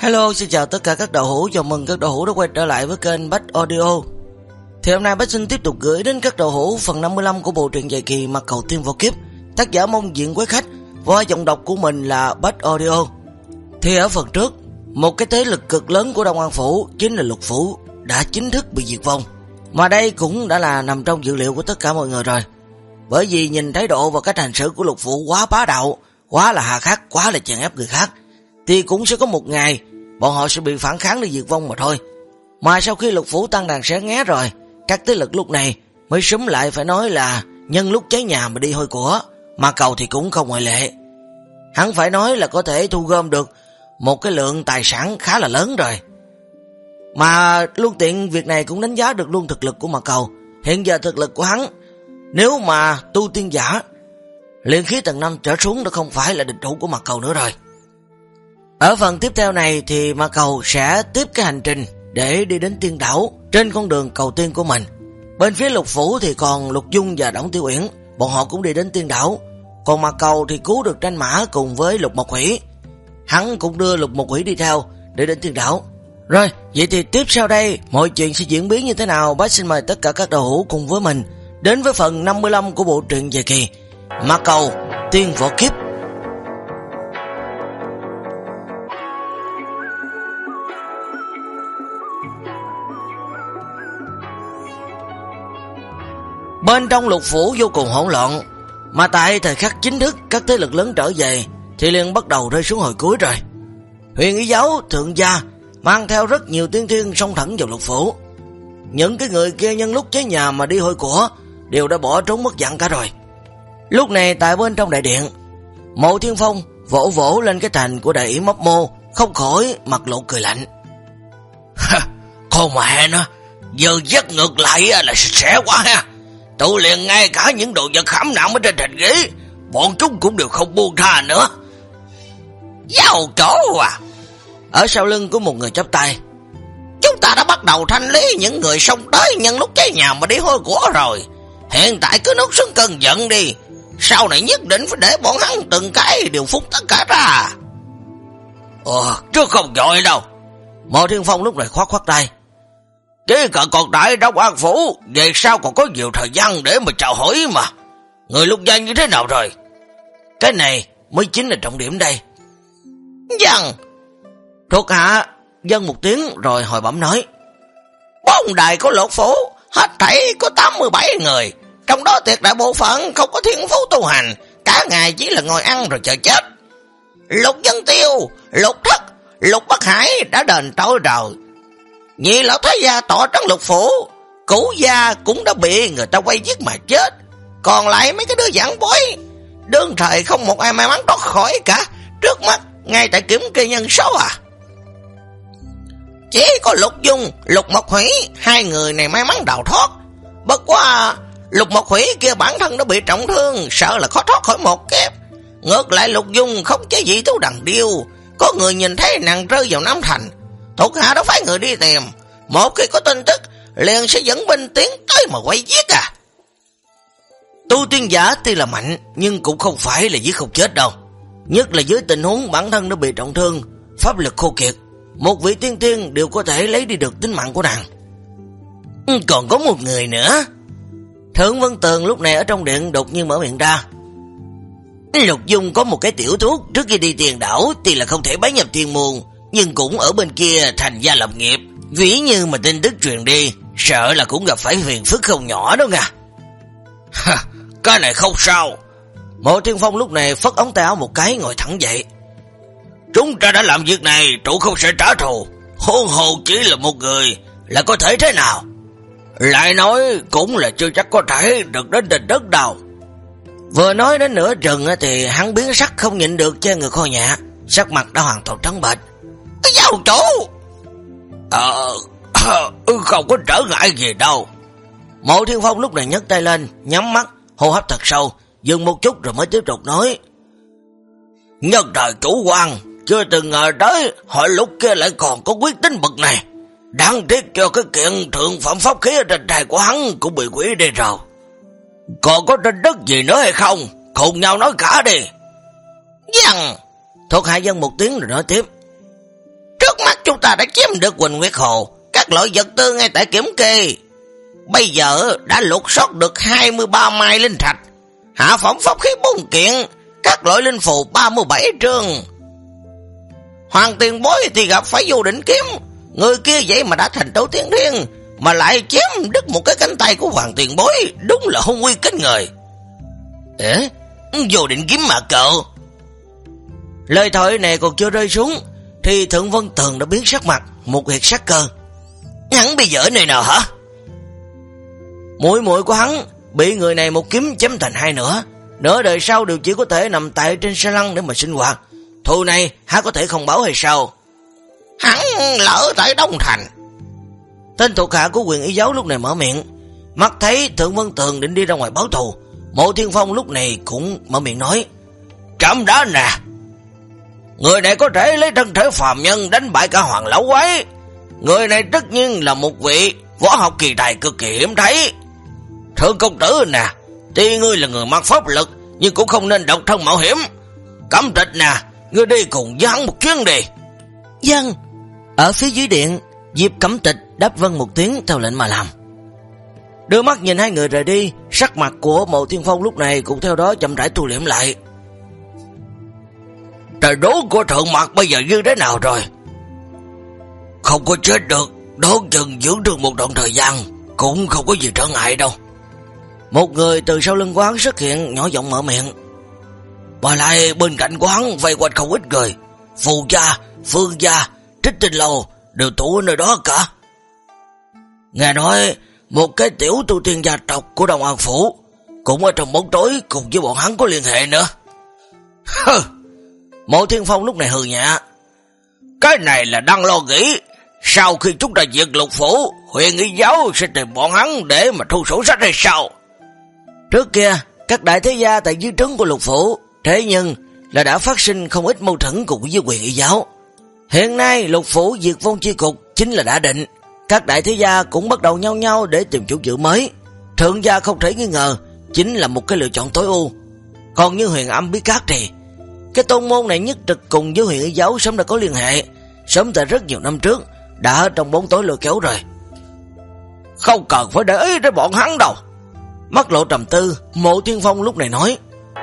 Hello, xin chào tất cả các đạo hữu, chào mừng các đạo hữu đã quay trở lại với kênh Bách Audio. Thì hôm nay Bách xin tiếp tục gửi đến các đạo hữu phần 55 của bộ truyện dài kỳ Mặt Cầu Tiên Vào Kiếp, tác giả Mông Diện Quái Khách, và giọng đọc của mình là Bách Audio. Thì ở phần trước, một cái thế lực cực lớn của Đông An Phủ, chính là Lục Phủ, đã chính thức bị diệt vong. Mà đây cũng đã là nằm trong dự liệu của tất cả mọi người rồi. Bởi vì nhìn thái độ và cách hành xử của Lục Phủ quá bá đạo, quá là hà khắc, quá là chèn ép người khác, thì cũng sẽ có một ngày bọn họ sẽ bị phản kháng để diệt vong mà thôi. Mà sau khi Lục Phủ tăng đàn xé nghé rồi, các thế lực lúc này mới súng lại phải nói là nhân lúc cháy nhà mà đi hôi của. Mà Cầu thì cũng không ngoại lệ. Hắn phải nói là có thể thu gom được một cái lượng tài sản khá là lớn rồi. Mà luôn tiện việc này cũng đánh giá được luôn thực lực của Mạc Cầu. Hiện giờ thực lực của hắn, nếu mà tu tiên giả luyện khí tầng 5 trở xuống đã không phải là địch thủ của Mạc Cầu nữa rồi. Ở phần tiếp theo này thì Mạc Cầu sẽ tiếp cái hành trình để đi đến tiên đảo trên con đường cầu tiên của mình. Bên phía Lục Phủ thì còn Lục Dung và Đổng Tiểu Uyển, bọn họ cũng đi đến tiên đảo. Còn Mạc Cầu thì cứu được Tranh Mã cùng với Lục Mộc Hủy. Hắn cũng đưa Lục Mộc Hủy đi theo để đến tiên đảo. Rồi, vậy thì tiếp sau đây mọi chuyện sẽ diễn biến như thế nào? Bác xin mời tất cả các đạo hữu cùng với mình đến với phần 55 của bộ truyện dài kỳ Mạc Cầu Tiên Vào Kiếp. Bên trong Lục Phủ vô cùng hỗn loạn, mà tại thời khắc chính thức các thế lực lớn trở về thì liền bắt đầu rơi xuống hồi cuối rồi. Huyền Ý Giáo, Thượng Gia mang theo rất nhiều tiên thiên xông thẳng vào Lục Phủ. Những cái người kia nhân lúc cháy nhà mà đi hôi của đều đã bỏ trốn mất dạng cả rồi. Lúc này tại bên trong đại điện, Mộ Thiên Phong vỗ vỗ lên cái thành của đại yểm Mấp Mô, không khỏi mặt lộ cười lạnh. Con mẹ nó, giờ dắt ngược lại là sẽ quá ha. Tụ liền ngay cả những đồ vật khảm nặng ở trên thành ghế, bọn chúng cũng đều không buông tha nữa. Giao chỗ à? Ở sau lưng của một người chắp tay. Chúng ta đã bắt đầu thanh lý những người xông tới nhân lúc cháy nhà mà đi hôi của rồi. Hiện tại cứ nuốt xuống cơn giận đi. Sau này nhất định phải để bọn hắn từng cái đều phúc tất cả ra. Chứ không vội đâu. Mộ Thiên Phong lúc này khoát tay. Chỉ cần còn đại Đông An Phủ, về sau còn có nhiều thời gian để mà chào hỏi mà. Người Lục Gia như thế nào rồi? Cái này mới chính là trọng điểm đây. Dân thuộc hạ dân một tiếng rồi hồi bẩm nói. Bốn đài của Lục Phủ hết thảy có 87 người, trong đó tuyệt đại bộ phận không có thiên phú tu hành, cả ngày chỉ là ngồi ăn rồi chờ chết. Lục Dân Tiêu, Lục Thất, Lục Bắc Hải đã đền trôi rồi. Nhị lão thái gia tọa trấn Lục Phủ, Cửu gia cũng đã bị người ta quay giết mà chết. Còn lại mấy cái đứa giảng bối, đương thời không một ai may mắn thoát khỏi cả. Trước mắt ngay tại kiểm kê nhân số à. Chỉ có Lục Dung, Lục Mộc Hủy, hai người này may mắn đào thoát. Bất quá Lục Mộc Hủy kia bản thân đã bị trọng thương, sợ là khó thoát khỏi một kiếp. Ngược lại Lục Dung không chế gì thú đằng điêu, có người nhìn thấy nàng rơi vào Nam Thành, thuộc hạ đã phái người đi tìm. Một khi có tin tức liền sẽ dẫn binh tiến tới mà quay giết à. Tu tiên giả tuy là mạnh nhưng cũng không phải là giết không chết đâu. Nhất là dưới tình huống bản thân đã bị trọng thương, pháp lực khô kiệt, một vị tiên tiên đều có thể lấy đi được tính mạng của nàng. Còn có một người nữa. Thượng Vân Tường lúc này ở trong điện đột nhiên mở miệng ra. Lục Dung có một cái tiểu thuốc trước khi đi tiền đảo, tuy là không thể bái nhập tiên môn, nhưng cũng ở bên kia thành gia lập nghiệp. Ví như mà tin tức truyền đi, sợ là cũng gặp phải phiền phức không nhỏ đâu nha. Cái này không sao. Mộ Thiên Phong lúc này phất ống tay áo một cái, ngồi thẳng dậy. Chúng ta đã làm việc này, trụ không sẽ trả thù. Hôn hồ chỉ là một người, là có thể thế nào? Lại nói cũng là chưa chắc có thể được đến tình đất đâu. Vừa nói đến nửa chừng thì hắn biến sắc không nhịn được che người kho nhẹ, sắc mặt đã hoàn toàn trắng bệch. Giáo chủ! Không có trở ngại gì đâu. Mộ Thiên Phong lúc này nhấc tay lên, nhắm mắt, hô hấp thật sâu, dừng một chút rồi mới tiếp tục nói. Nhân đời chủ quan, chưa từng ngờ tới họ lúc kia lại còn có quyết tính bậc này. Đáng tiếc cho cái kiện thượng phẩm pháp khí ở trên tay của hắn cũng bị quỷ đi rồi. Còn có tin tức gì nữa hay không? Cùng nhau nói cả đi. Dân! Thuộc hạ dân một tiếng rồi nói tiếp. Trước mắt chúng ta đã chiếm được Quỳnh Nguyệt Hồ, các loại vật tư ngay tại kiểm kê. Bây giờ đã lục soát được 23 mai linh thạch, hạ phẩm pháp khí 4 kiện, các loại linh phù 37 trương. Hoàng tiền bối thì gặp phải vô định kiếm, người kia vậy mà đã thành tấu tiên thiên, mà lại chém đứt một cái cánh tay của hoàng tiền bối, đúng là hung uy kinh người. Vô định kiếm mà cậu. Lời thoại này còn chưa rơi xuống thì Thượng Vân Tường đã biến sắc mặt, một huyệt sắc cơ. Hắn bây giờ ở nơi nào hả? Muội muội của hắn bị người này một kiếm chém thành hai nửa, nửa đời sau đều chỉ có thể nằm tại trên xe lăn để mà sinh hoạt. Thù này hắn có thể không báo hay sao? Hắn lỡ tại Đông Thành. Tên thuộc hạ của Quyền Y Giáo lúc này mở miệng. Mắt thấy Thượng Vân Tường định đi ra ngoài báo thù, Mộ Thiên Phong lúc này cũng mở miệng nói: Trẫm đó nè, người này có thể lấy thân thể phàm nhân đánh bại cả Hoàng Lão Quái. Người này tất nhiên là một vị võ học kỳ tài cực kỳ hiếm thấy. Thượng công tử nè, tuy ngươi là người mang pháp lực, nhưng cũng không nên độc thân mạo hiểm. Cẩm Tịch nè, ngươi đi cùng với hắn một chuyến đi. Vâng. Ở phía dưới điện, Diệp Cẩm Tịch đáp vâng một tiếng theo lệnh mà làm. Đưa mắt nhìn hai người rời đi, sắc mặt của Mộ Thiên Phong lúc này cũng theo đó chậm rãi thu liễm lại. Trời đố của Thượng Mạc bây giờ như thế nào rồi? Không có chết được, đón chừng dưỡng được một đoạn thời gian, cũng không có gì trở ngại đâu. Một người từ sau lưng quán xuất hiện, nhỏ giọng mở miệng. Mà lại bên cạnh quán vây quanh không ít người, Phù gia, Phương gia, Trích Tinh Lâu đều tụ ở nơi đó cả. Nghe nói một cái tiểu tu tiên gia tộc của Đông An Phủ cũng ở trong bóng tối cùng với bọn hắn có liên hệ nữa. Mộ Thiên Phong lúc này hừ nhẹ. Cái này là đang lo nghĩ, sau khi chúng ta diệt Lục Phủ, Huyền Y Giáo sẽ tìm bọn hắn để mà thu sổ sách hay sao? Trước kia các đại thế gia tại dưới trướng của Lục Phủ, thế nhưng là đã phát sinh không ít mâu thuẫn cùng với Huyền Y Giáo. Hiện nay Lục Phủ diệt vong chi cục chính là đã định, các đại thế gia cũng bắt đầu nhau nhau để tìm chủ dự mới. Thượng gia không thể nghi ngờ chính là một cái lựa chọn tối ưu. Còn như Huyền Âm Bí Các thì cái tôn môn này nhất trực cùng với Huyền Y Giáo sớm đã có liên hệ, sớm tại rất nhiều năm trước đã ở trong bóng tối lôi kéo rồi. Không cần phải để ý đến bọn hắn đâu. Mắt lộ trầm tư, Mộ Thiên Phong lúc này nói.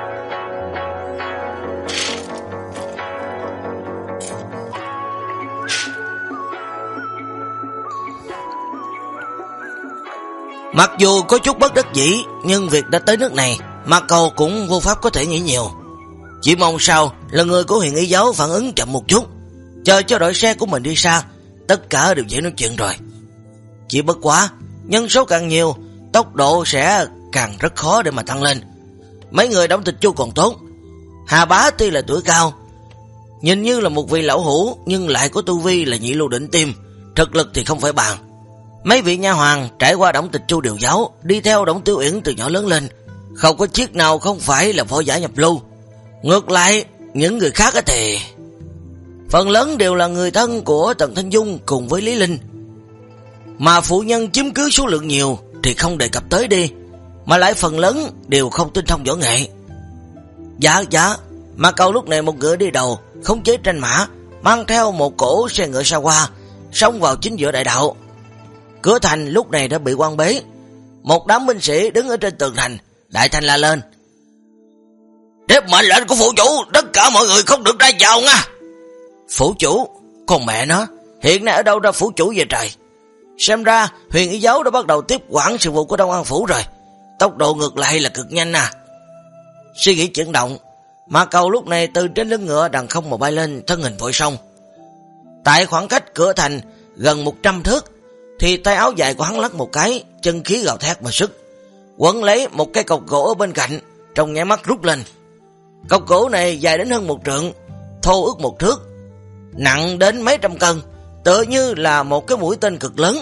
Mặc dù có chút bất đắc dĩ, nhưng việc đã tới nước này, Mạc Cầu cũng vô pháp có thể nghĩ nhiều. Chỉ mong sao là người của Huyền Y Giáo phản ứng chậm một chút, chờ cho đội xe của mình đi xa, tất cả đều dễ nói chuyện rồi. Chỉ bất quá, nhân số càng nhiều, tốc độ sẽ càng rất khó để mà tăng lên. Mấy người Đổng Tịch Chu còn tốt, Hà Bá tuy là tuổi cao, nhìn như là một vị lão hủ, nhưng lại có tu vi là nhị lưu đỉnh tim, thực lực thì không phải bàn. Mấy vị nha hoàng trải qua Đổng Tịch Chu điều giáo, đi theo Đổng Tiểu Uyển từ nhỏ lớn lên, không có chiếc nào không phải là võ giả nhập lưu. Ngược lại, những người khác thì phần lớn đều là người thân của Tần Thanh Dung cùng với Lý Linh. Mà phụ nhân chiếm cứ số lượng nhiều thì không đề cập tới đi, mà lại phần lớn đều không tinh thông võ nghệ. Dạ, mà Cầu lúc này một ngựa đi đầu, khống chế tranh mã, mang theo một cổ xe ngựa xa hoa, xông vào chính giữa đại đạo. Cửa thành lúc này đã bị quan bế, một đám binh sĩ đứng ở trên tường thành, đại thành la lên. Tiếp mệnh lệnh của phủ chủ, tất cả mọi người không được ra vào nha. Phủ chủ? Con mẹ nó, hiện nay ở đâu ra phủ chủ vậy trời? Xem ra Huyền Y Giáo đã bắt đầu tiếp quản sự vụ của Đông An Phủ rồi. Tốc độ ngược lại là cực nhanh à. Suy nghĩ chuyển động, Mạc Cầu lúc này từ trên lưng ngựa đằng không mà bay lên, thân hình vội sông. Tại khoảng cách cửa thành gần 100 thước, thì tay áo dài của hắn lắc một cái, chân khí gào thét mà sức, quấn lấy một cái cọc gỗ ở bên cạnh, trong nháy mắt rút lên. Cọc gỗ này dài đến hơn 1 trượng, thô ước 1 thước, nặng đến mấy trăm cân, tựa như là một cái mũi tên cực lớn.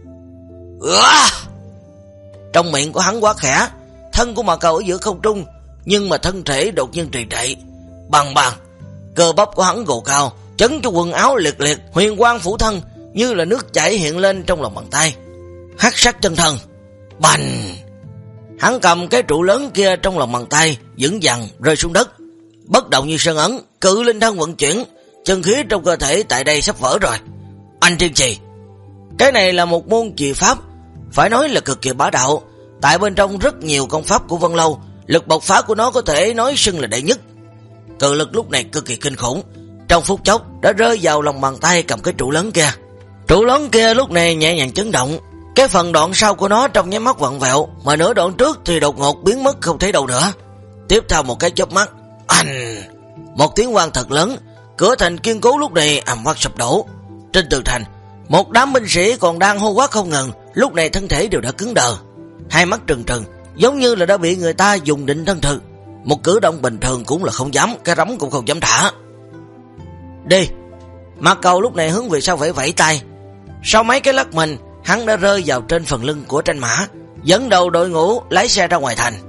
Trong miệng của hắn quá khẽ, thân của Mạc Cầu ở giữa không trung, nhưng mà thân thể đột nhiên trì trệ, bằng, cơ bắp của hắn gồ cao, chấn cho quần áo liệt liệt, huyền quang phủ thân như là nước chảy hiện lên trong lòng bàn tay. Hắc sắc chân thân, bành! Hắn cầm cái trụ lớn kia trong lòng bàn tay, vững vàng rơi xuống đất, bất động như sơn ấn, cự linh thân vận chuyển, chân khí trong cơ thể tại đây sắp vỡ rồi. Anh Thiên Trì, cái này là một môn trì pháp, phải nói là cực kỳ bá đạo. Tại bên trong rất nhiều công pháp của Vân Lâu, lực bộc phá của nó có thể nói xưng là đệ nhất. Cự lực lúc này cực kỳ kinh khủng, trong phút chốc đã rơi vào lòng bàn tay cầm cái trụ lớn kia. Trụ lớn kia lúc này nhẹ nhàng chấn động, cái phần đoạn sau của nó trong nháy mắt vặn vẹo, mà nửa đoạn trước thì đột ngột biến mất không thấy đâu nữa. Tiếp theo một cái chớp mắt, một tiếng vang thật lớn, cửa thành kiên cố lúc này ầm vang sụp đổ. Trên tường thành, một đám binh sĩ còn đang hô quát không ngừng, lúc này thân thể đều đã cứng đờ, hai mắt trừng trừng, giống như là đã bị người ta dùng định thân thực. Một cử động bình thường cũng là không dám, cái rắm cũng không dám thả. Đi. Mạc Cầu lúc này hướng về sau vẫy vẫy tay. Sau mấy cái lắc mình, hắn đã rơi vào trên phần lưng của Tranh Mã, dẫn đầu đội ngũ lái xe ra ngoài thành.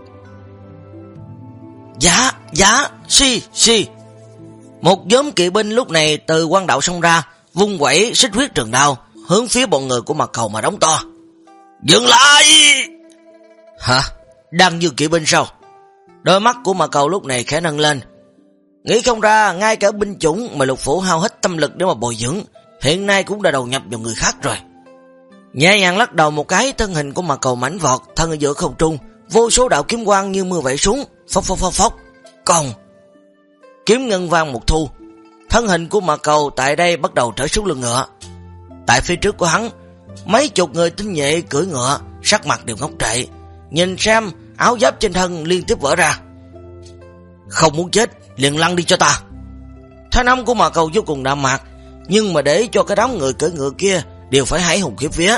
Dạ, si. Một nhóm kỵ binh lúc này từ quan đạo xông ra, vung vẩy xích huyết trường đao, hướng phía bọn người của Mạc Cầu mà đóng to. Dừng lại! Hả? Đang như kỵ binh sao? Đôi mắt của Mạc Cầu lúc này khẽ nâng lên. Nghĩ không ra, ngay cả binh chủng mà Lục Phủ hao hết tâm lực để mà bồi dưỡng, hiện nay cũng đã đầu nhập vào người khác rồi. Nhẹ nhàng lắc đầu một cái, thân hình của Mạc Cầu mãnh vọt, thân ở giữa không trung, vô số đạo kiếm quang như mưa vẩy xuống, phốc. Còn kiếm ngân vang một thu, thân hình của Mạc Cầu tại đây bắt đầu trở xuống lưng ngựa. Tại phía trước của hắn, mấy chục người tinh nhuệ cưỡi ngựa, sắc mặt đều ngốc trệ, nhìn xem áo giáp trên thân liên tiếp vỡ ra. Không muốn chết liền lăn đi cho ta. Thanh âm của Mạc Cầu vô cùng đạm mạc, nhưng mà để cho cái đám người cưỡi ngựa kia đều phải hãi hùng khiếp vía.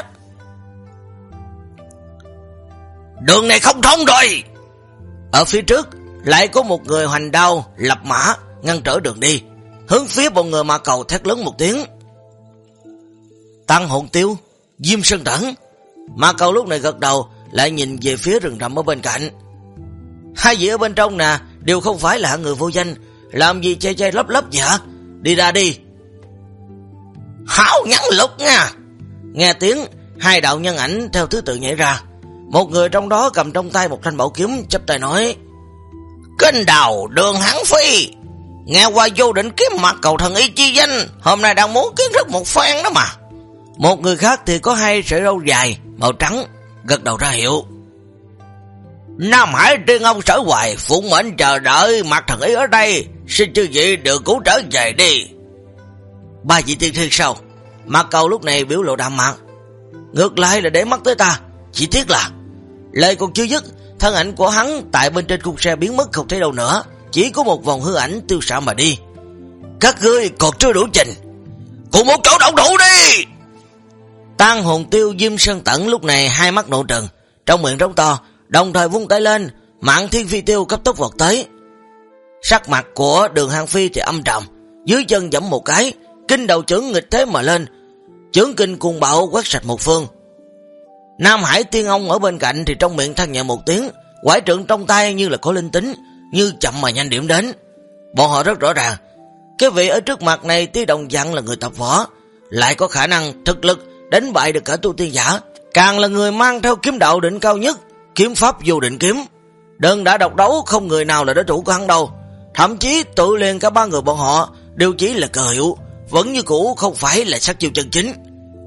Đường này không thông rồi. Ở phía trước lại có một người hoành đao lập mã ngăn trở đường đi, hướng phía bọn người Mạc Cầu thét lớn một tiếng. Tăng Hồn Tiêu, Diêm Sơn Tẩn. Mạc Cầu lúc này gật đầu, lại nhìn về phía rừng rậm ở bên cạnh. Hai vị ở bên trong nè đều không phải là người vô danh, làm gì che lấp vậy hả? Đi ra đi. Hảo nhắn lục nha. Nghe tiếng, hai đạo nhân ảnh theo thứ tự nhảy ra. Một người trong đó cầm trong tay một thanh bảo kiếm, chắp tay nói: Kênh đầu Đường Hãn Phi, nghe qua vô định kiếm Mạc Cầu thần ý chi danh, hôm nay đang muốn kiến thức một phen đó mà. Một người khác thì có hai sợi râu dài màu trắng, gật đầu ra hiệu. Nam Hải Tiên Ông Sở Hoài phụng mệnh chờ đợi Mạc thần ý ở đây, xin chư vị được cứu trở về đi. Ba vị tiên thiên sao? Mạc Cầu lúc này biểu lộ đạm mạc. Ngược lại là để mắt tới ta, chỉ tiếc là lời còn chưa dứt, thân ảnh của hắn tại bên trên cung xe biến mất không thấy đâu nữa, chỉ có một vòng hư ảnh tiêu xạ mà đi. Các ngươi còn chưa đủ trình, cùng một chỗ động thủ đi. Tăng Hồn Tiêu, Diêm Sơn Tẩn lúc này hai mắt nộ trừng, trong miệng rống to, đồng thời vung tay lên, Mạn Thiên Phi Tiêu cấp tốc vọt tới. Sắc mặt của Đường Hàn Phi thì âm trầm, dưới chân giẫm một cái, kinh đầu chưởng nghịch thế mà lên, chưởng kinh cuồng bạo quét sạch một phương. Nam Hải Tiên Ông ở bên cạnh thì trong miệng than nhẹ một tiếng, quải trượng trong tay như là có linh tính, như chậm mà nhanh điểm đến. Bọn họ rất rõ ràng, cái vị ở trước mặt này tuy đồng dạng là người tập võ, lại có khả năng thực lực đánh bại được cả tu tiên giả, càng là người mang theo kiếm đạo đỉnh cao nhất, kiếm pháp vô định kiếm. Đơn đã độc đấu không người nào là đối thủ của hắn đâu, thậm chí tự liền cả ba người bọn họ đều chỉ là cờ hiệu, vẫn như cũ không phải là sát chiêu chân chính.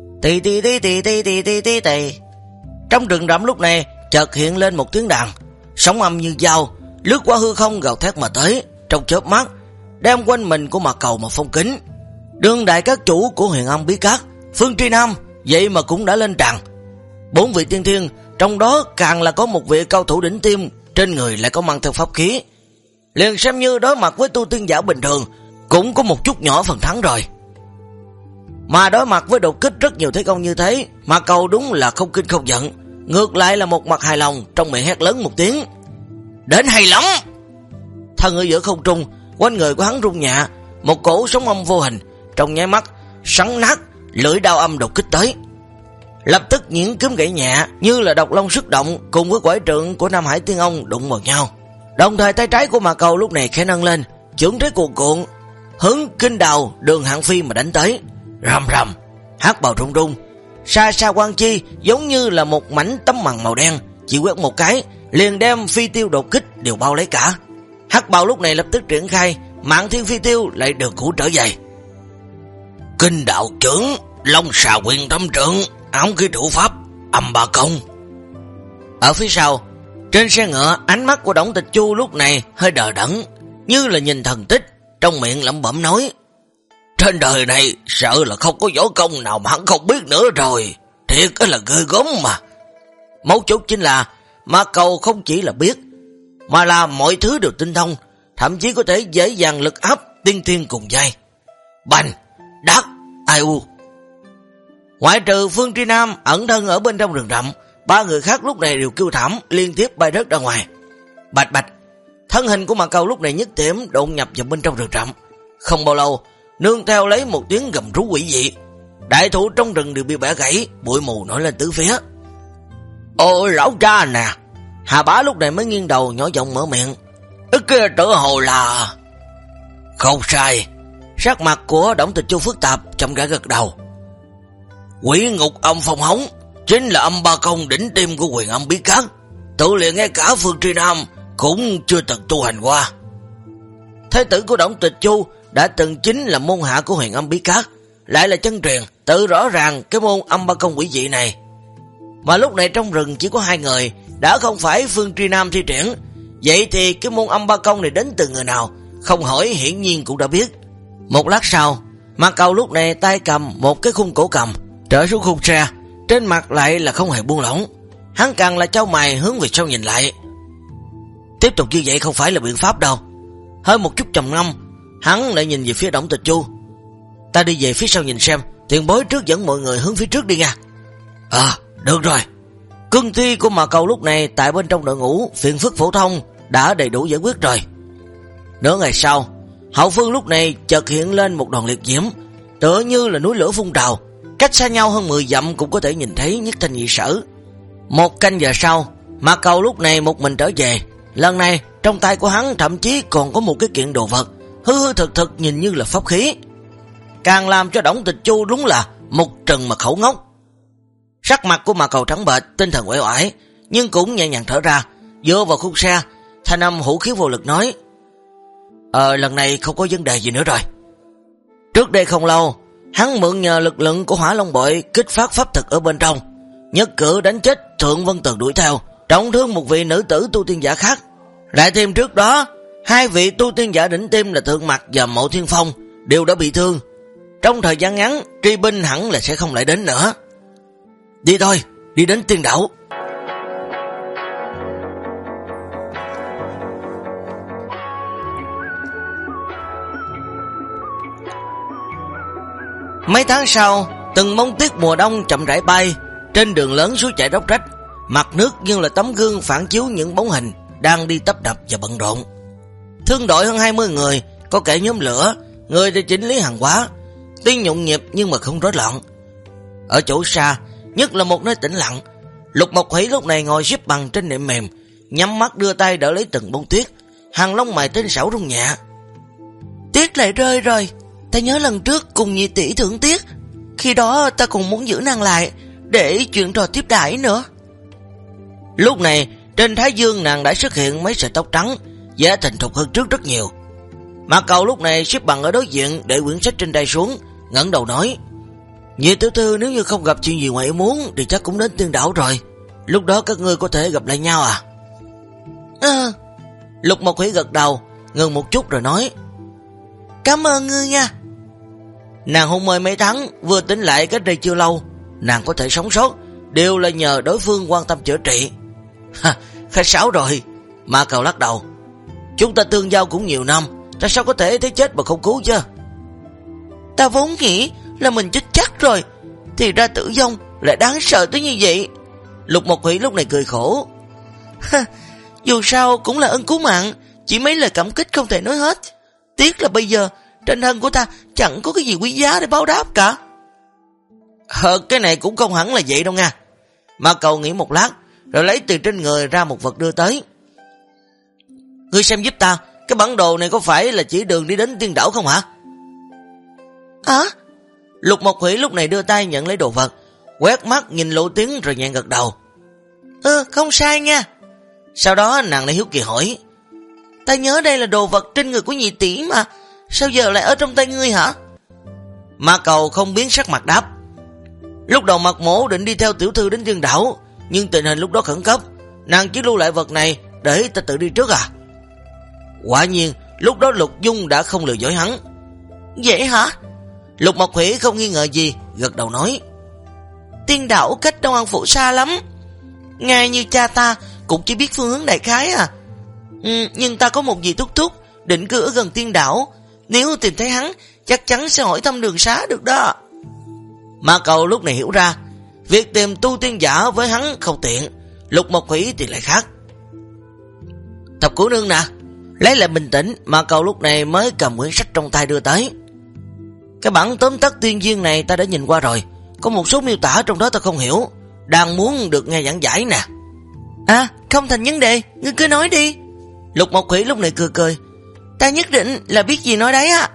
Tì. Trong rừng rậm lúc này chợt hiện lên một tiếng đàn, sóng âm như dao lướt qua hư không gào thét mà tới, trong chớp mắt đem quanh mình của Mạc Cầu mà phong kín. Đương đại các chủ của Huyền Âm Bí Các, Phương Tri Nam vậy mà cũng đã lên tràn. 4 vị tiên thiên, trong đó càng là có một vị cao thủ đỉnh tiêm, trên người lại có mang theo pháp khí, liền xem như đối mặt với tu tiên giả bình thường cũng có một chút nhỏ phần thắng rồi. Mà đối mặt với đột kích rất nhiều thế công như thế, Mạc Cầu đúng là không kinh không giận, ngược lại là một mặt hài lòng, trong miệng hét lớn một tiếng: Đến hay lắm! Thân ở giữa không trung, quanh người của hắn rung nhẹ, một cổ sóng âm vô hình trong nháy mắt sắn nát lưỡi đao âm đột kích tới. Lập tức những kiếm gãy nhẹ như là độc long xuất động, cùng với quải trượng của Nam Hải Tiên Ông đụng vào nhau. Đồng thời tay trái của Mạc Cầu lúc này khẽ nâng lên, chưởng thế cuồn cuộn hướng kinh đào Đường Hàn Phi mà đánh tới. Rầm rầm, hắc bào rung rung, xa xa quang chi giống như là một mảnh tấm màn màu đen, chỉ quét một cái liền đem phi tiêu đột kích đều bao lấy cả. Hắc bào lúc này lập tức triển khai, Mạng Thiên Phi Tiêu lại đường cũ trở về. Kinh đạo trưởng, Long Xà Quyền Tâm Trượng, ám khí thủ pháp, âm ba công. Ở phía sau, trên xe ngựa, ánh mắt của Đổng Tịch Chu lúc này hơi đờ đẫn, như là nhìn thần tích, trong miệng lẩm bẩm nói: trên đời này sợ là không có võ công nào mà hắn không biết nữa rồi, thiệt là ghê gớm mà. Mấu chốt chính là Ma Cầu không chỉ là biết, mà là mọi thứ đều tinh thông, thậm chí có thể dễ dàng lực áp tiên thiên cùng giai. Bành, đắc, ai u. Ngoại trừ Phương Tri Nam ẩn thân ở bên trong rừng rậm, ba người khác lúc này đều kêu thảm, liên tiếp bay rớt ra ngoài. Bạch bạch, thân hình của Ma Cầu lúc này nhất điểm đột nhập vào bên trong rừng rậm. Không bao lâu, nương theo lấy một tiếng gầm rú quỷ dị, đại thụ trong rừng đều bị bẻ gãy, bụi mù nổi lên tứ phía. Ôi lão cha nè! Hà Bá lúc này mới nghiêng đầu nhỏ giọng mở miệng. Cái kia tự hồ là... Không sai. Sắc mặt của Đổng Tịch Chu phức tạp, chậm rãi gật đầu. Quỷ ngục âm phong hống chính là âm ba công đỉnh tim của Huyền Âm Bí Cát. Tự liền ngay cả Phương Tri Nam cũng chưa từng tu hành qua. Thế tử của Đổng Tịch Chu đã từng chính là môn hạ của Huyền Âm Bí Cát, lại là chân truyền, tự rõ ràng cái môn âm ba công quỷ dị này. Mà lúc này trong rừng chỉ có hai người, đã không phải Phương Tri Nam thi triển, vậy thì cái môn âm ba công này đến từ người nào, không hỏi hiển nhiên cũng đã biết. Một lát sau, Ma Cầu lúc này tay cầm một cái khung cổ cầm, trở xuống khung xe, trên mặt lại là không hề buông lỏng. Hắn càng là chau mày hướng về sau nhìn lại. Tiếp tục như vậy không phải là biện pháp đâu. Hơi một chút trầm ngâm, hắn lại nhìn về phía Đổng Tịch Chu. Ta đi về phía sau nhìn xem, tiền bối trước dẫn mọi người hướng phía trước đi nha. Được rồi. Cương thi của Ma Cầu lúc này tại bên trong đội ngũ phiền phức phổ thông đã đầy đủ giải quyết rồi. Nửa ngày sau, hậu phương lúc này chợt hiện lên một đoàn liệt diễm, tựa như là núi lửa phun trào, cách xa nhau hơn 10 dặm cũng có thể nhìn thấy Nhất Thanh Nhị Sở. Một canh giờ sau, Ma Cầu lúc này một mình trở về. Lần này trong tay của hắn thậm chí còn có một cái kiện đồ vật hư hư thực thực nhìn như là pháp khí, càng làm cho Đổng Tịch Chu đúng là một trừng mà khẩu ngốc. Sắc mặt của Ma Cầu trắng bệch, tinh thần uể oải, nhưng cũng nhẹ nhàng thở ra, dựa vào khung xe, thanh âm hữu khí vô lực nói: lần này không có vấn đề gì nữa rồi. Trước đây không lâu, hắn mượn nhờ lực lượng của Hỏa Long Bội kích phát pháp thực ở bên trong, nhất cử đánh chết Thượng Vân Tường đuổi theo, trọng thương một vị nữ tử tu tiên giả khác. Lại thêm trước đó, hai vị tu tiên giả đỉnh tim là Thượng Mặc và Mộ Thiên Phong đều đã bị thương. Trong thời gian ngắn, truy binh hẳn là sẽ không lại đến nữa. Đi thôi, đi đến Tiên Đảo. Mấy tháng sau, từng mông tuyết mùa đông chậm rãi bay, trên đường lớn suối chảy róc rách, mặt nước như là tấm gương phản chiếu những bóng hình đang đi tấp đập và bận rộn. Thương đội hơn 20 người, có kẻ nhóm lửa, người để chỉnh lý hàng hóa, tuy nhộn nhịp nhưng mà không rối loạn. Ở chỗ xa, nhất là một nơi tĩnh lặng, Lục Mộc Hỷ lúc này ngồi xếp bằng trên nệm mềm, nhắm mắt đưa tay đỡ lấy từng bông tuyết, hàng lông mày tinh xảo rung nhẹ. Tuyết lại rơi rồi, ta nhớ lần trước cùng nhị tỷ thưởng tuyết, khi đó ta còn muốn giữ nàng lại để chuyện trò tiếp đãi nữa. Lúc này trên thái dương nàng đã xuất hiện mấy sợi tóc trắng, vẻ thành thục hơn trước rất nhiều. Ma Cầu lúc này xếp bằng ở đối diện, để quyển sách trên tay xuống, ngẩng đầu nói: Nhị tiểu thư nếu như không gặp chuyện gì ngoài ý muốn thì chắc cũng đến Tiên Đảo rồi, lúc đó các ngươi có thể gặp lại nhau à? Lục Mộc Hỷ gật đầu, ngừng một chút rồi nói: Cảm ơn ngươi nha. Nàng hôn mê mấy tháng, vừa tỉnh lại cách đây chưa lâu, nàng có thể sống sót đều là nhờ đối phương quan tâm chữa trị. Khách sáo rồi. Ma Cầu lắc đầu: Chúng ta tương giao cũng nhiều năm, ta sao có thể thấy chết mà không cứu chứ? Ta vốn nghĩ là mình chết chắc rồi, thì ra tử vong lại đáng sợ tới như vậy. Lục Mộc Hỷ lúc này cười khổ: Dù sao cũng là ân cứu mạng, chỉ mấy lời cảm kích không thể nói hết. Tiếc là bây giờ trên thân của ta chẳng có cái gì quý giá để báo đáp cả. Cái này cũng không hẳn là vậy đâu nha. Ma Cầu nghĩ một lát, rồi lấy từ trên người ra một vật đưa tới. Ngươi xem giúp ta, cái bản đồ này có phải là chỉ đường đi đến Tiên Đảo không hả? Lục Mộc Hỷ lúc này đưa tay nhận lấy đồ vật, quét mắt nhìn Lộ Tiến rồi nhẹ gật đầu. Không sai nha. Sau đó nàng lại hiếu kỳ hỏi: Ta nhớ đây là đồ vật trên người của nhị tỷ mà, sao giờ lại ở trong tay ngươi hả? Ma Cầu không biến sắc mặt đáp. Lúc đầu Mạc Mỗ định đi theo tiểu thư đến Thiên Đảo, nhưng tình hình lúc đó khẩn cấp, nàng chỉ lưu lại vật này để ta tự đi trước à? Quả nhiên lúc đó Lục Dung đã không lừa dối hắn. Vậy hả? Lục Mộc Hủy không nghi ngờ gì, gật đầu nói. Thiên Đảo cách Đông An Phủ xa lắm, ngay như cha ta cũng chỉ biết phương hướng đại khái à. Nhưng ta có một vị thúc thúc định cư ở gần Thiên Đảo, nếu tìm thấy hắn chắc chắn sẽ hỏi thăm đường xá được đó. Ma Cầu lúc này hiểu ra, việc tìm tu tiên giả với hắn không tiện, Lục Mộc Hủy thì lại khác. Thập Cửu Nương nè. Lấy lại bình tĩnh, Ma Cầu lúc này mới cầm quyển sách trong tay đưa tới. Cái bản tóm tắt tiên duyên này ta đã nhìn qua rồi, có một số miêu tả trong đó ta không hiểu, đang muốn được nghe giảng giải nè. À, không thành vấn đề, ngươi cứ nói đi. Lục Mộc Hủy lúc này cười cười. Ta nhất định là biết gì nói đấy á.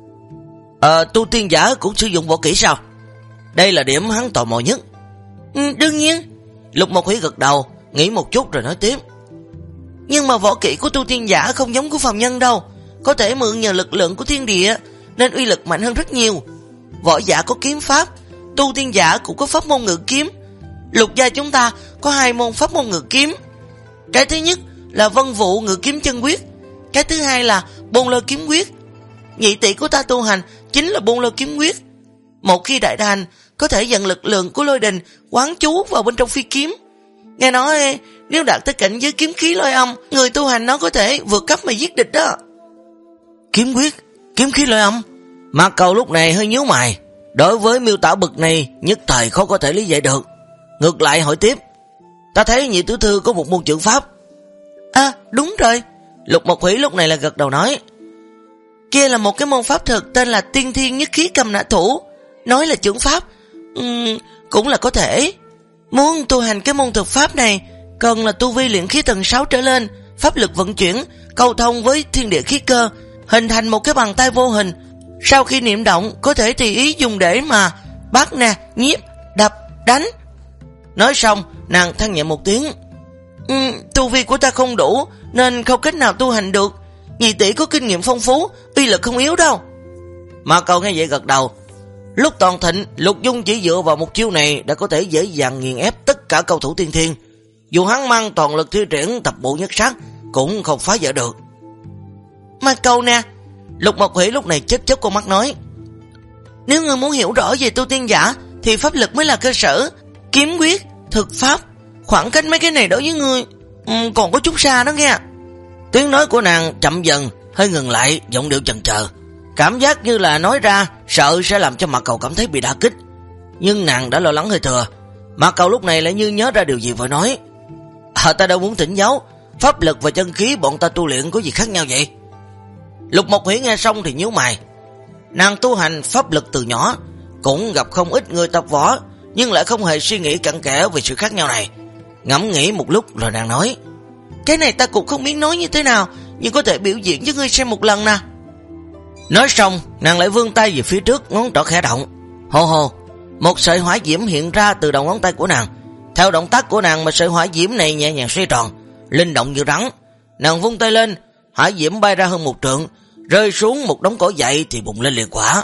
Tu tiên giả cũng sử dụng võ kỹ sao? Đây là điểm hắn tò mò nhất. Đương nhiên. Lục Mộc Hủy gật đầu, nghĩ một chút rồi nói tiếp. Nhưng mà võ kỹ của tu tiên giả không giống của phàm nhân đâu, có thể mượn nhờ lực lượng của thiên địa nên uy lực mạnh hơn rất nhiều. Võ giả có kiếm pháp, tu tiên giả cũng có pháp môn ngự kiếm. Lục gia chúng ta có 2 môn pháp môn ngự kiếm. Cái thứ nhất là Vân Vụ ngự kiếm chân quyết, cái thứ hai là Bôn Lôi kiếm quyết. Nhị tỷ của ta tu hành chính là Bôn Lôi kiếm quyết. Một khi đại thành, có thể dẫn lực lượng của lôi đình quán chú vào bên trong phi kiếm. Nghe nói nếu đạt tới cảnh giới kiếm khí lôi âm, người tu hành nó có thể vượt cấp mà giết địch đó. Kiếm quyết, kiếm khí lôi âm. Ma Cầu lúc này hơi nhíu mày, đối với miêu tả bực này nhất thời khó có thể lý giải được. Ngược lại hỏi tiếp. Ta thấy nhị tiểu thư có một môn chưởng pháp. À đúng rồi. Lục Mộc Hủy lúc này là gật đầu nói. Kia là một cái môn pháp thực tên là Tiên Thiên Nhất Khí Cầm Nã Thủ. Nói là chưởng pháp, cũng là có thể. Muốn tu hành cái môn thực pháp này, cần là tu vi luyện khí tầng 6 trở lên, pháp lực vận chuyển, cầu thông với thiên địa khí cơ, hình thành một cái bàn tay vô hình. Sau khi niệm động, có thể tùy ý dùng để mà bắt nè, nhiếp, đập, đánh. Nói xong, nàng than nhẹ một tiếng. Tu vi của ta không đủ, nên không cách nào tu hành được. Nhị tỷ có kinh nghiệm phong phú, uy lực không yếu đâu. Ma Cầu nghe vậy gật đầu. Lúc toàn thịnh, Lục Dung chỉ dựa vào một chiêu này đã có thể dễ dàng nghiền ép tất cả cầu thủ tiên thiên. Dù hắn mang toàn lực thi triển thập bộ nhất sát, cũng không phá vỡ được. Ma Cầu nè. Lục Mộc Hủy lúc này chớp chớp con mắt nói. Nếu ngươi muốn hiểu rõ về tu tiên giả, thì pháp lực mới là cơ sở. Kiếm quyết, thực pháp, khoảng cách mấy cái này đối với ngươi còn có chút xa đó nghe. Tiếng nói của nàng chậm dần, hơi ngừng lại, giọng điệu chần chờ. Cảm giác như là nói ra sợ sẽ làm cho Ma Cầu cảm thấy bị đả kích. Nhưng nàng đã lo lắng hơi thừa. Ma Cầu lúc này lại như nhớ ra điều gì vội nói. Ta đâu muốn thỉnh giáo, pháp lực và chân khí bọn ta tu luyện có gì khác nhau vậy? Lục Mộc Hủy nghe xong thì nhíu mày. Nàng tu hành pháp lực từ nhỏ, cũng gặp không ít người tập võ, nhưng lại không hề suy nghĩ cặn kẽ về sự khác nhau này. Ngẫm nghĩ một lúc rồi nàng nói. Cái này ta cũng không biết nói như thế nào, nhưng có thể biểu diễn cho ngươi xem một lần nè. Nói xong, nàng lại vươn tay về phía trước, ngón trỏ khẽ động. Hồ hồ, một sợi hỏa diễm hiện ra từ đầu ngón tay của nàng. Theo động tác của nàng mà sợi hỏa diễm này nhẹ nhàng xoay tròn, linh động như rắn. Nàng vung tay lên, hỏa diễm bay ra hơn 1 trượng, rơi xuống một đống cỏ dại thì bùng lên liệt hỏa.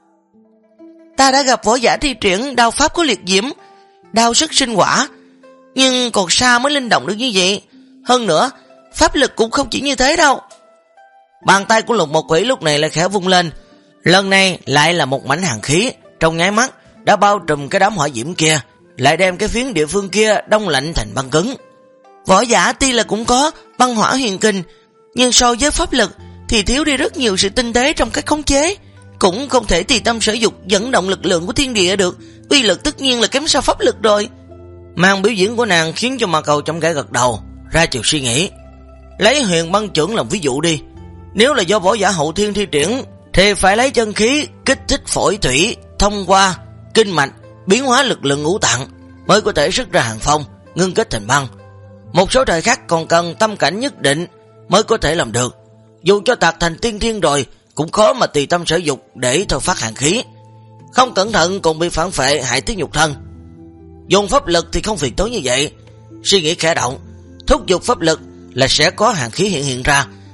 Ta đã gặp võ giả thi triển đao pháp có liệt diễm, đao sức sinh hỏa, nhưng còn xa mới linh động được như vậy. Hơn nữa, pháp lực cũng không chỉ như thế đâu. Bàn tay của Lục Mộc Hủy lúc này lại khẽ vung lên, lần này lại là một mảnh hàn khí, trong nháy mắt đã bao trùm cái đám hỏa diễm kia, lại đem cái phiến địa phương kia đông lạnh thành băng cứng. Võ giả tuy là cũng có băng hỏa huyền kình, nhưng so với pháp lực thì thiếu đi rất nhiều sự tinh tế trong cách khống chế, cũng không thể tùy tâm sở dục dẫn động lực lượng của thiên địa được, uy lực tất nhiên là kém xa pháp lực rồi. Màn biểu diễn của nàng khiến cho Ma Cầu chậm rãi gật đầu, ra chiều suy nghĩ. Lấy huyền băng chưởng làm ví dụ đi, nếu là do võ giả hậu thiên thi triển thì phải lấy chân khí kích thích phổi thủy thông qua kinh mạch, biến hóa lực lượng ngũ tạng mới có thể xuất ra hàng phong, ngưng kết thành băng. Một số thời khắc còn cần tâm cảnh nhất định mới có thể làm được. Dù cho đạt thành tiên thiên rồi cũng khó mà tùy tâm sở dục để thôi phát hàn khí, không cẩn thận còn bị phản phệ hại tới nhục thân. Dùng pháp lực thì không phiền tối như vậy. Suy nghĩ khẽ động, thúc giục pháp lực là sẽ có hàn khí hiện ra,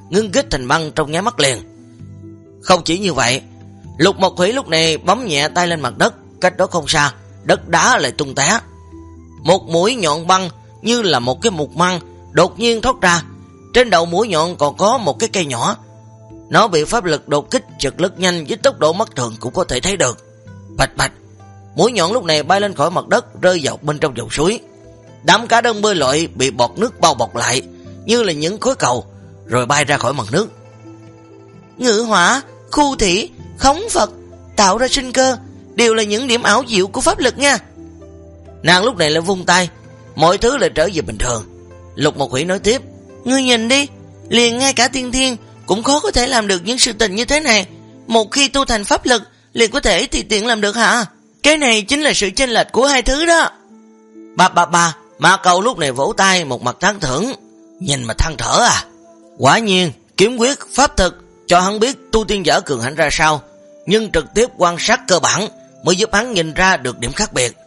ngưng kết thành băng trong nháy mắt liền. Không chỉ như vậy, Lục Mộc Thủy lúc này bấm nhẹ tay lên mặt đất, cách đó không xa, đất đá lại tung té. Một mũi nhọn băng như là một cái mục măng đột nhiên thoát ra, trên đầu mũi nhọn còn có một cái cây nhỏ. Nó bị pháp lực đột kích chật lướt nhanh với tốc độ mắt thường cũng có thể thấy được. Bạch bạch, mũi nhọn lúc này bay lên khỏi mặt đất, rơi vào bên trong dòng suối. Đám cá đơn bơi lội bị bọt nước bao bọc lại như là những khối cầu, rồi bay ra khỏi mặt nước. Ngự hỏa, khu thủy, khống Phật, tạo ra sinh cơ, đều là những điểm ảo diệu của pháp lực nha. Nàng lúc này lại vung tay, mọi thứ lại trở về bình thường. Lục Mộc Thủy nói tiếp, ngươi nhìn đi, liền ngay cả tiên thiên cũng khó có thể làm được những sự tình như thế này. Một khi tu thành pháp lực, liền có thể tùy tiện làm được hả? Cái này chính là sự chênh lệch của hai thứ đó. Ba, Ma Cầu lúc này vỗ tay một mặt tán thưởng, nhìn mà than thở à. Quả nhiên, kiếm quyết, pháp thực cho hắn biết tu tiên giả cường hãnh ra sao, nhưng trực tiếp quan sát cơ bản mới giúp hắn nhìn ra được điểm khác biệt.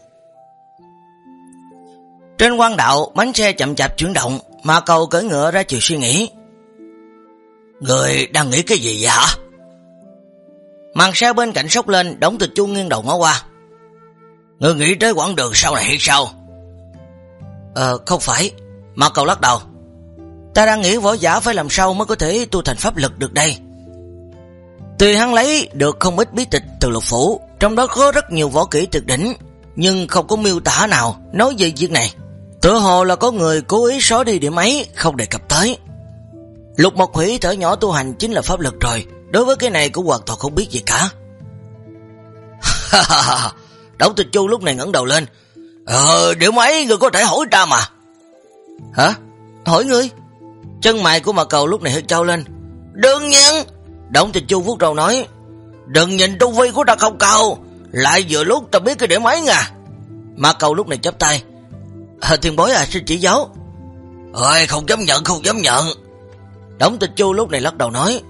Trên quan đạo, bánh xe chậm chạp chuyển động, Ma Cầu cưỡi ngựa ra chiều suy nghĩ. Người đang nghĩ cái gì vậy hả? Màn xe bên cạnh sốc lên, Đổng Tịch Chu nghiêng đầu ngó qua. Người nghĩ tới quãng đường sau này hay sao? Không phải. Ma Cầu lắc đầu. Ta đang nghĩ võ giả phải làm sao mới có thể tu thành pháp lực được đây. Tuy hắn lấy được không ít bí tịch từ Lục Phủ, trong đó có rất nhiều võ kỹ tuyệt đỉnh, nhưng không có miêu tả nào nói về việc này. Tựa hồ là có người cố ý xóa đi điểm ấy, không đề cập tới. Lục Mộc Thủy thở nhỏ tu hành chính là pháp lực rồi, đối với cái này cũng hoàn toàn không biết gì cả. Đổng Tịch Chu lúc này ngẩng đầu lên. Điểm ấy người có thể hỏi ta mà. Hả? Hỏi ngươi? Chân mày của Ma Cầu lúc này hơi trao lên. Đương nhiên. Đổng Tịch Chu vuốt râu nói. Đừng nhìn tu vi của ta không cao, lại vừa lúc ta biết cái điểm ấy nha. Ma Cầu lúc này chắp tay. Tiền bối à, xin chỉ giáo. Không dám nhận. Đổng Tịch Chu lúc này lắc đầu nói.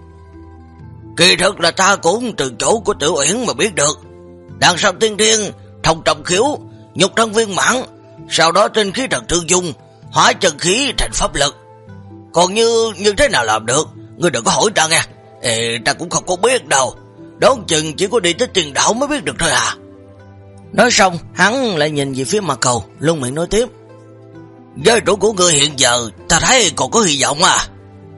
Kỳ thực là ta cũng từ chỗ của Tiểu Uyển mà biết được. Đằng sau tiên thiên, thông trầm khiếu, nhục thân viên mãn, sau đó tinh khí thần thương dung, hóa chân khí thành pháp lực. Còn như thế nào làm được, ngươi đừng có hỏi ta nha. Ta cũng không có biết đâu. Đoán chừng chỉ có đi tới tiền đạo mới biết được thôi à. Nói xong, hắn lại nhìn về phía Ma Cầu, luôn miệng nói tiếp. Giới chủ của ngươi hiện giờ, ta thấy còn có hy vọng à.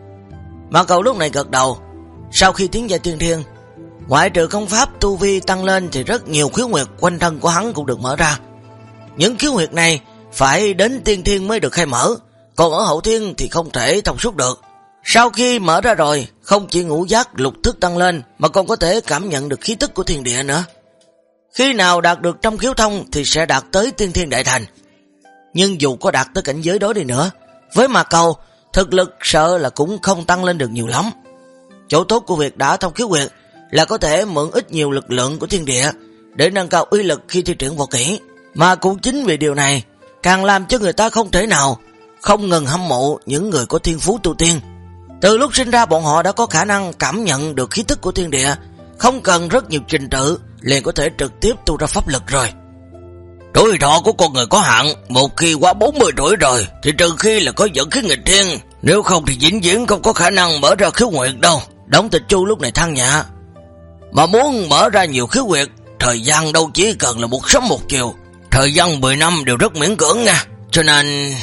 Ma Cầu lúc này gật đầu. Sau khi tiến vào tiên thiên, ngoại trừ công pháp tu vi tăng lên thì rất nhiều khiếu huyệt quanh thân của hắn cũng được mở ra. Những khiếu huyệt này phải đến tiên thiên mới được khai mở, còn ở hậu thiên thì không thể thông suốt được. Sau khi mở ra rồi, không chỉ ngũ giác lục thức tăng lên mà còn có thể cảm nhận được khí tức của thiên địa nữa. Khi nào đạt được trăm khiếu thông thì sẽ đạt tới tiên thiên đại thành. Nhưng dù có đạt tới cảnh giới đó đi nữa, với Ma Cầu, thực lực sợ là cũng không tăng lên được nhiều lắm. Chỗ tốt của việc đã thông khiếu huyệt là có thể mượn ít nhiều lực lượng của thiên địa để nâng cao uy lực khi thi triển võ kỹ. Mà cũng chính vì điều này càng làm cho người ta không thể nào không ngừng hâm mộ những người có thiên phú tu tiên. Từ lúc sinh ra bọn họ đã có khả năng cảm nhận được khí tức của thiên địa, không cần rất nhiều trình tự liền có thể trực tiếp tu ra pháp lực rồi. Tuổi thọ của con người có hạn, một khi qua 40 tuổi rồi thì trừ khi là có dẫn khí nghịch thiên, nếu không thì vĩnh viễn không có khả năng mở ra khiếu huyệt đâu. Đổng Tịch Chu lúc này than nhẹ. Mà muốn mở ra nhiều khiếu huyệt, thời gian đâu chỉ cần là một sớm một chiều, thời gian 10 năm đều rất miễn cưỡng nha. Cho nên...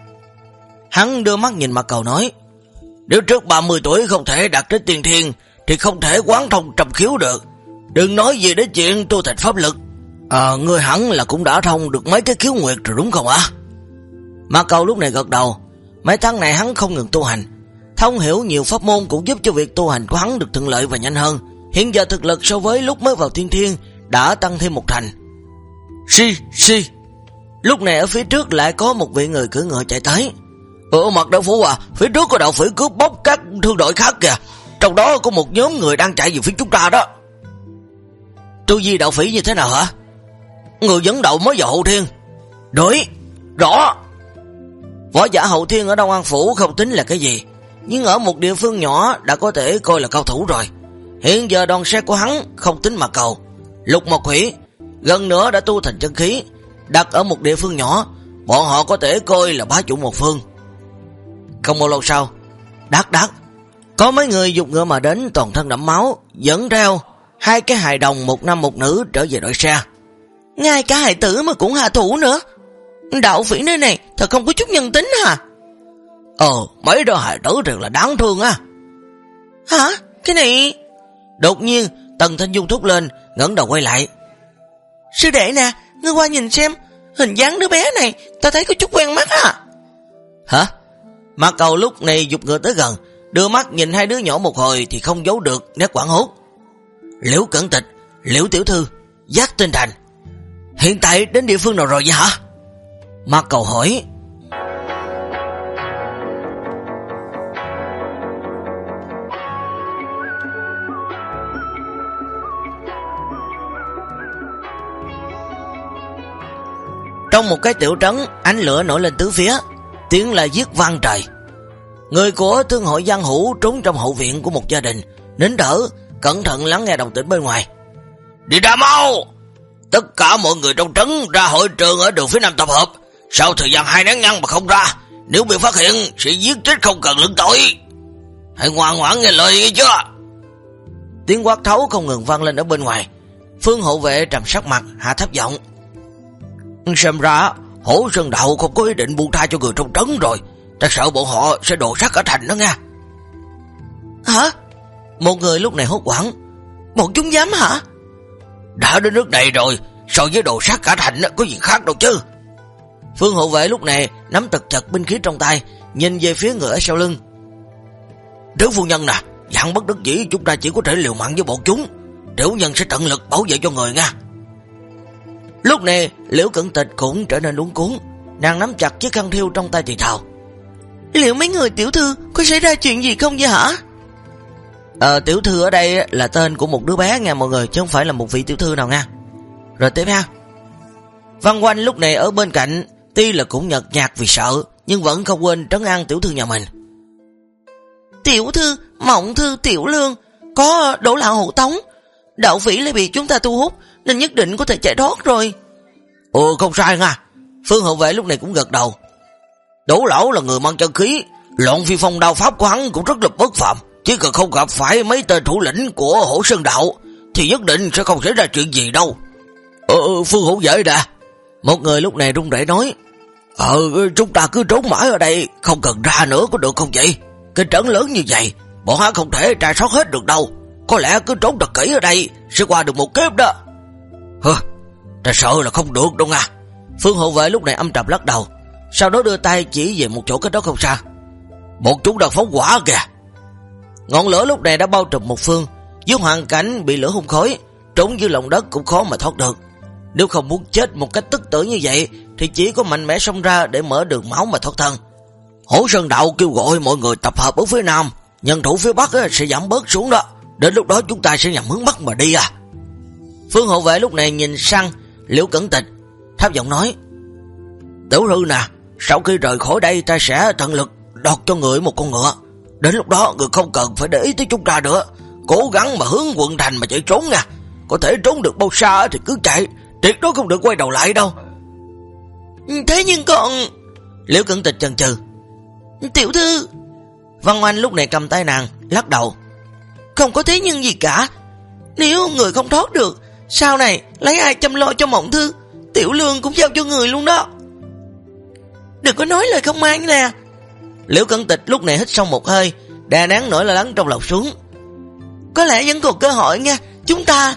Hắn đưa mắt nhìn Ma Cầu nói, nếu trước 30 tuổi không thể đạt tới tiên thiên thì không thể quán thông trăm khiếu được. Đừng nói gì đến chuyện tu thành pháp lực. Ngươi hẳn là cũng đã thông được mấy cái khiếu nguyệt rồi đúng không ạ? Ma Cầu lúc này gật đầu. Mấy tháng này hắn không ngừng tu hành, thông hiểu nhiều pháp môn cũng giúp cho việc tu hành của hắn được thuận lợi và nhanh hơn. Hiện giờ thực lực so với lúc mới vào tiên thiên đã tăng thêm một thành. Si. Lúc này ở phía trước lại có một vị người cưỡi ngựa chạy tới. Mặt đạo phủ à, phía trước có đạo phỉ cướp bóc các thương đội khác kìa. Trong đó có một nhóm người đang chạy về phía chúng ta đó. Tu vi đạo phỉ như thế nào hả? Người dẫn đầu mới vào hậu thiên. Đối, rõ. Võ giả hậu thiên ở Đông An Phủ không tính là cái gì, nhưng ở một địa phương nhỏ đã có thể coi là cao thủ rồi. Hiện giờ đoàn xe của hắn không tính Ma Cầu, Lục Mộc Thủy gần nữa đã tu thành chân khí, đặt ở một địa phương nhỏ, bọn họ có thể coi là bá chủ một phương. Không bao lâu sau, Đát, Có mấy người dục ngựa mà đến toàn thân đẫm máu, dẫn theo 2 cái hài đồng một nam một nữ trở về đội xe. Ngay cả hài tử mà cũng hạ thủ nữa. Đạo phỉ nơi này thật không có chút nhân tính hả? Mấy đứa hài tử thật là đáng thương á. Hả? Cái này... Đột nhiên Tần Thanh Dung thốt lên, ngẩng đầu quay lại. Sư đệ nè, ngươi qua nhìn xem, hình dáng đứa bé này ta thấy có chút quen mắt á. Hả? Mạc Cầu lúc này dục ngựa tới gần, đưa mắt nhìn 2 đứa nhỏ một hồi thì không giấu được nét hoảng hốt. Liễu Cẩn Tịch, Liễu tiểu thư, Giác Tinh Thành, hiện tại đến địa phương nào rồi vậy hả? Mạc Cầu hỏi. Trong một cái tiểu trấn, ánh lửa nổi lên tứ phía, tiếng là giết vang trời. Người của thương hội giang hữu trốn trong hậu viện của một gia đình, nín thở, cẩn thận lắng nghe động tĩnh bên ngoài. Đi ra mau! Tất cả mọi người trong trấn ra hội trường ở đường phía nam tập hợp. Sau thời gian 2 nén nhang mà không ra, nếu bị phát hiện sẽ giết chết không cần luận tội. Hãy ngoan ngoãn nghe lời nghe chưa? Tiếng quát tháo không ngừng vang lên ở bên ngoài. Phương hộ vệ trầm sắc mặt, hạ thấp giọng. Xem ra Hổ Sơn Đạo không có ý định buông tha cho người trong trấn rồi. Ta sợ bọn họ sẽ đổ sát cả thành đó nha. Hả? Một người lúc này hốt hoảng. Bọn chúng dám hả? Đã đến nước này rồi, so với đồ sát cả thành có gì khác đâu chứ. Phương hộ vệ lúc này nắm tật chặt binh khí trong tay, nhìn về phía người ở sau lưng. Trứ phu nhân nè, dặn bất đắc dĩ chúng ta chỉ có thể liều mạng với bọn chúng. Tiểu nhân sẽ tận lực bảo vệ cho người nha. Lúc này Liễu Cẩn Tịch cũng trở nên luống cuống, nàng nắm chặt chiếc khăn thiêu trong tay thì thào. Liệu mấy người tiểu thư có xảy ra chuyện gì không vậy hả? Tiểu thư ở đây là tên của một đứa bé nha mọi người, chứ không phải là một vị tiểu thư nào nha. Rồi tiếp ha. Văn Oanh lúc này ở bên cạnh, tuy là cũng nhợt nhạt vì sợ, nhưng vẫn không quên trấn an tiểu thư nhà mình. Tiểu thư, Mộng thư, Tiểu Lương có đổ lão hộ tống, đạo phỉ lại bị chúng ta thu hút, nên nhất định có thể chạy thoát rồi. Không sai nha. Phương hộ vệ lúc này cũng gật đầu. Đỗ lão là người mang chân khí, Loạn Phi Phong đao pháp của hắn cũng rất là bất phàm. Chỉ cần không gặp phải mấy tên thủ lĩnh của Hổ Sơn Đạo thì nhất định sẽ không xảy ra chuyện gì đâu. Phương hộ vệ đã. Một người lúc này run rẩy nói. Chúng ta cứ trốn mãi ở đây, không cần ra nữa có được không vậy? Cái trấn lớn như vậy, bọn hắn không thể tra sót hết được đâu. Có lẽ cứ trốn thật kỹ ở đây sẽ qua được một kiếp đó. Ta sợ là không được đâu nha. Phương hộ vệ lúc này âm trầm lắc đầu, sau đó đưa tay chỉ về một chỗ cách đó không xa. Bọn chúng đang phóng hỏa kìa. Ngọn lửa lúc này đã bao trùm một phương, dưới hoàn cảnh bị lửa hun khói, trốn dưới lòng đất cũng khó mà thoát được. Nếu không muốn chết một cách tức tử như vậy thì chỉ có mạnh mẽ xông ra để mở đường máu mà thoát thân. Hổ Sơn Đạo kêu gọi mọi người tập hợp ở phía nam, nhân thủ phía bắc sẽ giảm bớt xuống đó. Đến lúc đó chúng ta sẽ nhằm hướng bắc mà đi à. Phương hộ vệ lúc này nhìn sang Liễu Cẩn Tịch, thấp giọng nói. Tiểu thư nè, sau khi rời khỏi đây ta sẽ tận lực đọt cho người một con ngựa. Đến lúc đó người không cần phải để ý tới chúng ta nữa, cố gắng mà hướng quận thành mà chạy trốn nha. Có thể trốn được bao xa thì cứ chạy, tuyệt đối không được quay đầu lại đâu. Thế nhưng còn... Liễu Cẩn Tịch chần chừ. Tiểu thư... Văn Oanh lúc này cầm tay nàng, lắc đầu. Không có thế nhưng gì cả. Nếu người không thoát được, sau này lấy ai chăm lo cho Mộng thư, Tiểu Lương cũng giao cho người luôn đó. Đừng có nói lời không mang nè. Liễu Cẩn Tịch lúc này hít sâu một hơi, đè nén nỗi lo lắng trong lòng xuống. Có lẽ vẫn còn cơ hội nha, chúng ta...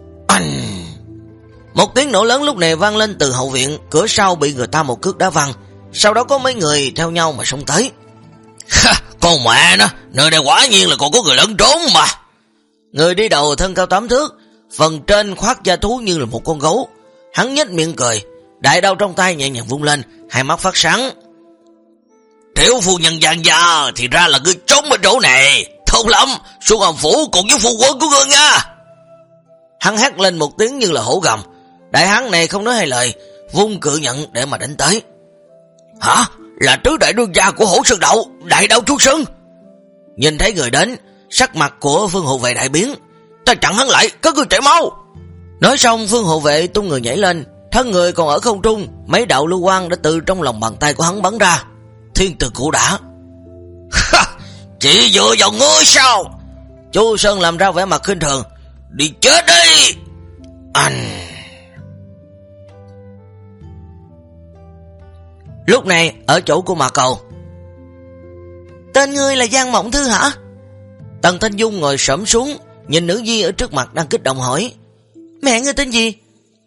Một tiếng nổ lớn lúc này vang lên từ hậu viện, cửa sau bị người ta một cước đá văng, sau đó có mấy người theo nhau mà xông tới. Con mẹ nó, nơi đây quả nhiên là còn có người lẫn trốn mà. Người đi đầu thân cao 8 thước, phần trên khoác da thú như là một con gấu. Hắn nhếch miệng cười, đại đao trong tay nhẹ nhàng vung lên, hai mắt phát sáng. Tiểu phu nhân giang gia, thì ra là ngươi trốn ở chỗ này. Tốt lắm, xuống hầm phủ cùng với phu quân của ngươi nha. Hắn hét lên một tiếng như là hổ gầm. Đại hán này không nói hai lời, vung cự nhận để mà đánh tới. Hả? Là tứ đại đương gia của Hổ Sơn Đạo, Đại Đao Chúa Sơn. Nhìn thấy người đến, sắc mặt của Phương hộ vệ đại biến. Ta chặn hắn lại, các ngươi chạy mau. Nói xong Phương hộ vệ tung người nhảy lên, thân người còn ở không trung, mấy đạo lưu quang đã từ trong lòng bàn tay của hắn bắn ra. Thiên Từ Cụ Đả. Chỉ dựa vào ngươi sao? Chu Sơn làm ra vẻ mặt khinh thường. Đi chết đi! Anh... Lúc này ở chỗ của Mạc Cầu. Tên ngươi là Giang Mộng Thư hả? Tần Thanh Dung ngồi xổm xuống, nhìn nữ nhi ở trước mặt đang kích động hỏi. Mẹ ngươi tên gì?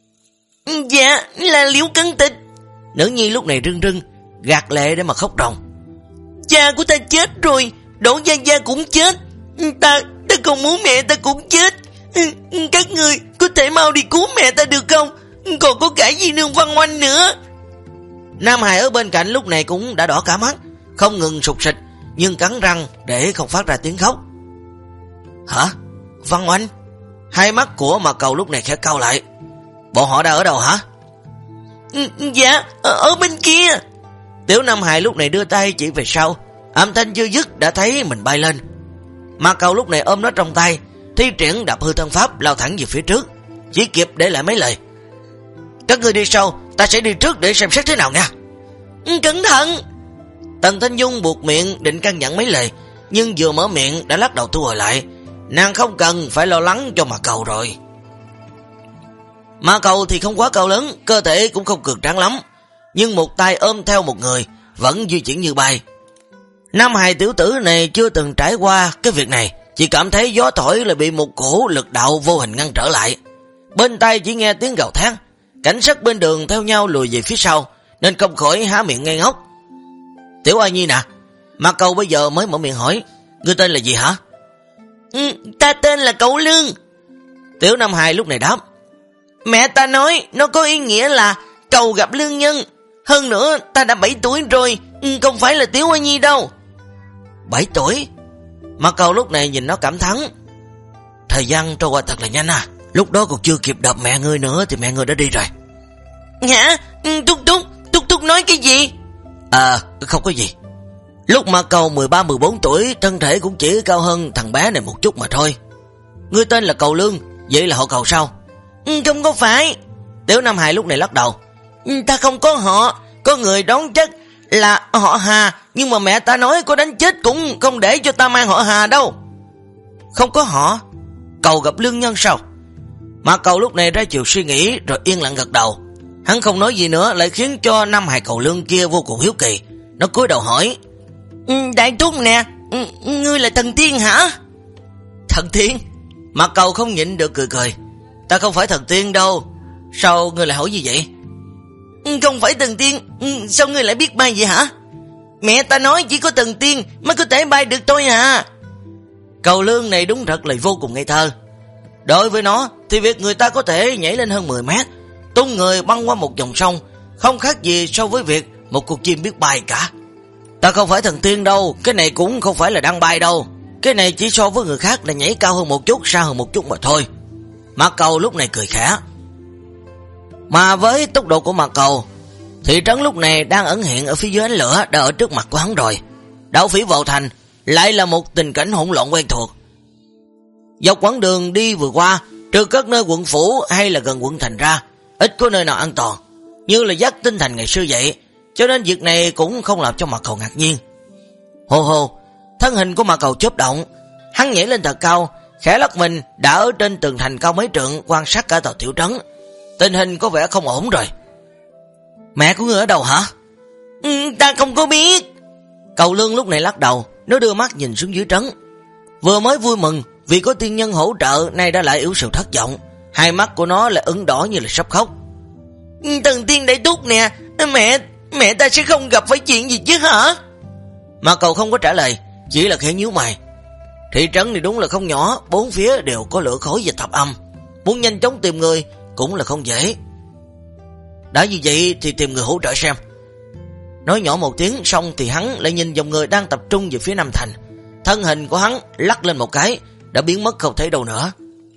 Dạ là Liễu Cấn Tịch. Nữ nhi lúc này rưng rưng, gạt lệ để mà khóc ròng. Cha của ta chết rồi, Đỗ Gia Gia cũng chết, ta còn muốn mẹ ta cũng chết. Các người có thể mau đi cứu mẹ ta được không? Còn có cả Di Nương Văn Oanh nữa. Nam Hải ở bên cạnh lúc này cũng đã đỏ cả mắt, không ngừng sụt sịt, nhưng cắn răng để không phát ra tiếng khóc. Hả? Văn Oanh? Hai mắt của Mạc Cầu lúc này khẽ cau lại. Bọn họ đang ở đâu hả? Dạ, ở bên kia. Tiểu Nam Hải lúc này đưa tay chỉ về sau, âm thanh chưa dứt đã thấy mình bay lên. Mạc Cầu lúc này ôm nó trong tay, thi triển đạp hư thân pháp lao thẳng về phía trước, chỉ kịp để lại mấy lời. Các người đi sau, ta sẽ đi trước để xem xét thế nào nha. Cẩn thận. Tần Thanh Dung buộc miệng định căn dặn mấy lời, nhưng vừa mở miệng đã lắc đầu thu hồi lại. Nàng không cần phải lo lắng cho Mạc Cầu rồi. Mạc Cầu thì không quá cao lớn, cơ thể cũng không cường tráng lắm, nhưng một tay ôm theo một người vẫn di chuyển như bay. Nam Hài tiểu tử này chưa từng trải qua cái việc này, chỉ cảm thấy gió thổi là bị một cổ lực đạo vô hình ngăn trở lại. Bên tai chỉ nghe tiếng gào thét, cảnh sát bên đường theo nhau lùi về phía sau, nên không khỏi há miệng ngây ngốc. Tiểu Oa Nhi nè. Mạc Cầu bây giờ mới mở miệng hỏi. Ngươi tên là gì hả? Ta tên là Cậu Lương. Tiểu Nam Hài lúc này đáp. Mẹ ta nói nó có ý nghĩa là cầu gặp lương nhân. Hơn nữa ta đã 7 tuổi rồi, không phải là Tiểu Oa Nhi đâu. 7 tuổi? Mạc Cầu lúc này nhìn nó cảm thán. Thời gian trôi qua thật là nhanh à. Lúc đó còn chưa kịp đập mẹ ngươi nữa thì mẹ ngươi đã đi rồi. Hả? Túc nói cái gì? Không có gì. Lúc Mạc Cầu 13-14 tuổi, thân thể cũng chỉ cao hơn thằng bé này một chút mà thôi. Ngươi tên là Cầu Lương, vậy là họ Cầu sao? Không có phải. Tiểu Nam Hải lúc này lắc đầu. Ta không có họ, có người đoán chắc là họ Hà, nhưng mà mẹ ta nói có đánh chết cũng không để cho ta mang họ Hà đâu. Không có họ? Cầu gặp lương nhân sao? Mạc Cầu lúc này ra chiều suy nghĩ rồi yên lặng gật đầu. Hắn không nói gì nữa lại khiến cho Nam Hải Cầu Lương kia vô cùng hiếu kỳ. Nó cúi đầu hỏi. Đại thúc nè, ngươi là thần tiên hả? Thần tiên? Mạc Cầu không nhịn được cười cười. Ta không phải thần tiên đâu. Sao ngươi lại hỏi như vậy? Không phải thần tiên, sao ngươi lại biết bay vậy hả? Mẹ ta nói chỉ có thần tiên mới có thể bay được thôi à. Cầu Lương này đúng thật là vô cùng ngây thơ. Đối với nó thì việc người ta có thể nhảy lên hơn 10 mét, tung người băng qua một dòng sông, không khác gì so với việc một con chim biết bay cả. Ta không phải thần tiên đâu, cái này cũng không phải là đang bay đâu. Cái này chỉ so với người khác là nhảy cao hơn một chút, xa hơn một chút mà thôi. Mạc Cầu lúc này cười khẽ. Mà với tốc độ của Mạc Cầu, thị trấn lúc này đang ẩn hiện ở phía dưới ánh lửa đã ở trước mặt của hắn rồi. Đạo Phỉ vào thành lại là một tình cảnh hỗn loạn quen thuộc. Dọc quãng đường đi vừa qua, trừ các nơi quận phủ hay là gần quận thành ra, ít có nơi nào an toàn, như là Giác Tinh Thành ngày xưa vậy, cho nên việc này cũng không làm cho Mạc Cầu ngạc nhiên. Hồ hồ, thân hình của Mạc Cầu chớp động, hắn nhảy lên thật cao, khẽ lắc mình đã ở trên tường thành cao mấy trượng quan sát cả tòa tiểu trấn. Tình hình có vẻ không ổn rồi. Mẹ của ngươi ở đâu hả? Ta không có biết. Cầu Lương lúc này lắc đầu, nó đưa mắt nhìn xuống dưới trấn. Vừa mới vui mừng vì có tiên nhân hỗ trợ, nay đã lại yếu sự thất vọng. Hai mắt của nó lại ửng đỏ như là sắp khóc. Thần tiên đại thúc nè, mẹ ta sẽ không gặp phải chuyện gì chứ hả? Mà Cầu không có trả lời, chỉ là khẽ nhíu mày. Thị trấn này đúng là không nhỏ, bốn phía đều có lửa khói và thập âm, muốn nhanh chóng tìm người cũng là không dễ. Đã như vậy thì tìm người hỗ trợ xem. Nói nhỏ một tiếng xong thì hắn lại nhìn dòng người đang tập trung về phía Nam Thành. Thân hình của hắn lắc lên một cái, đã biến mất không thấy đâu nữa.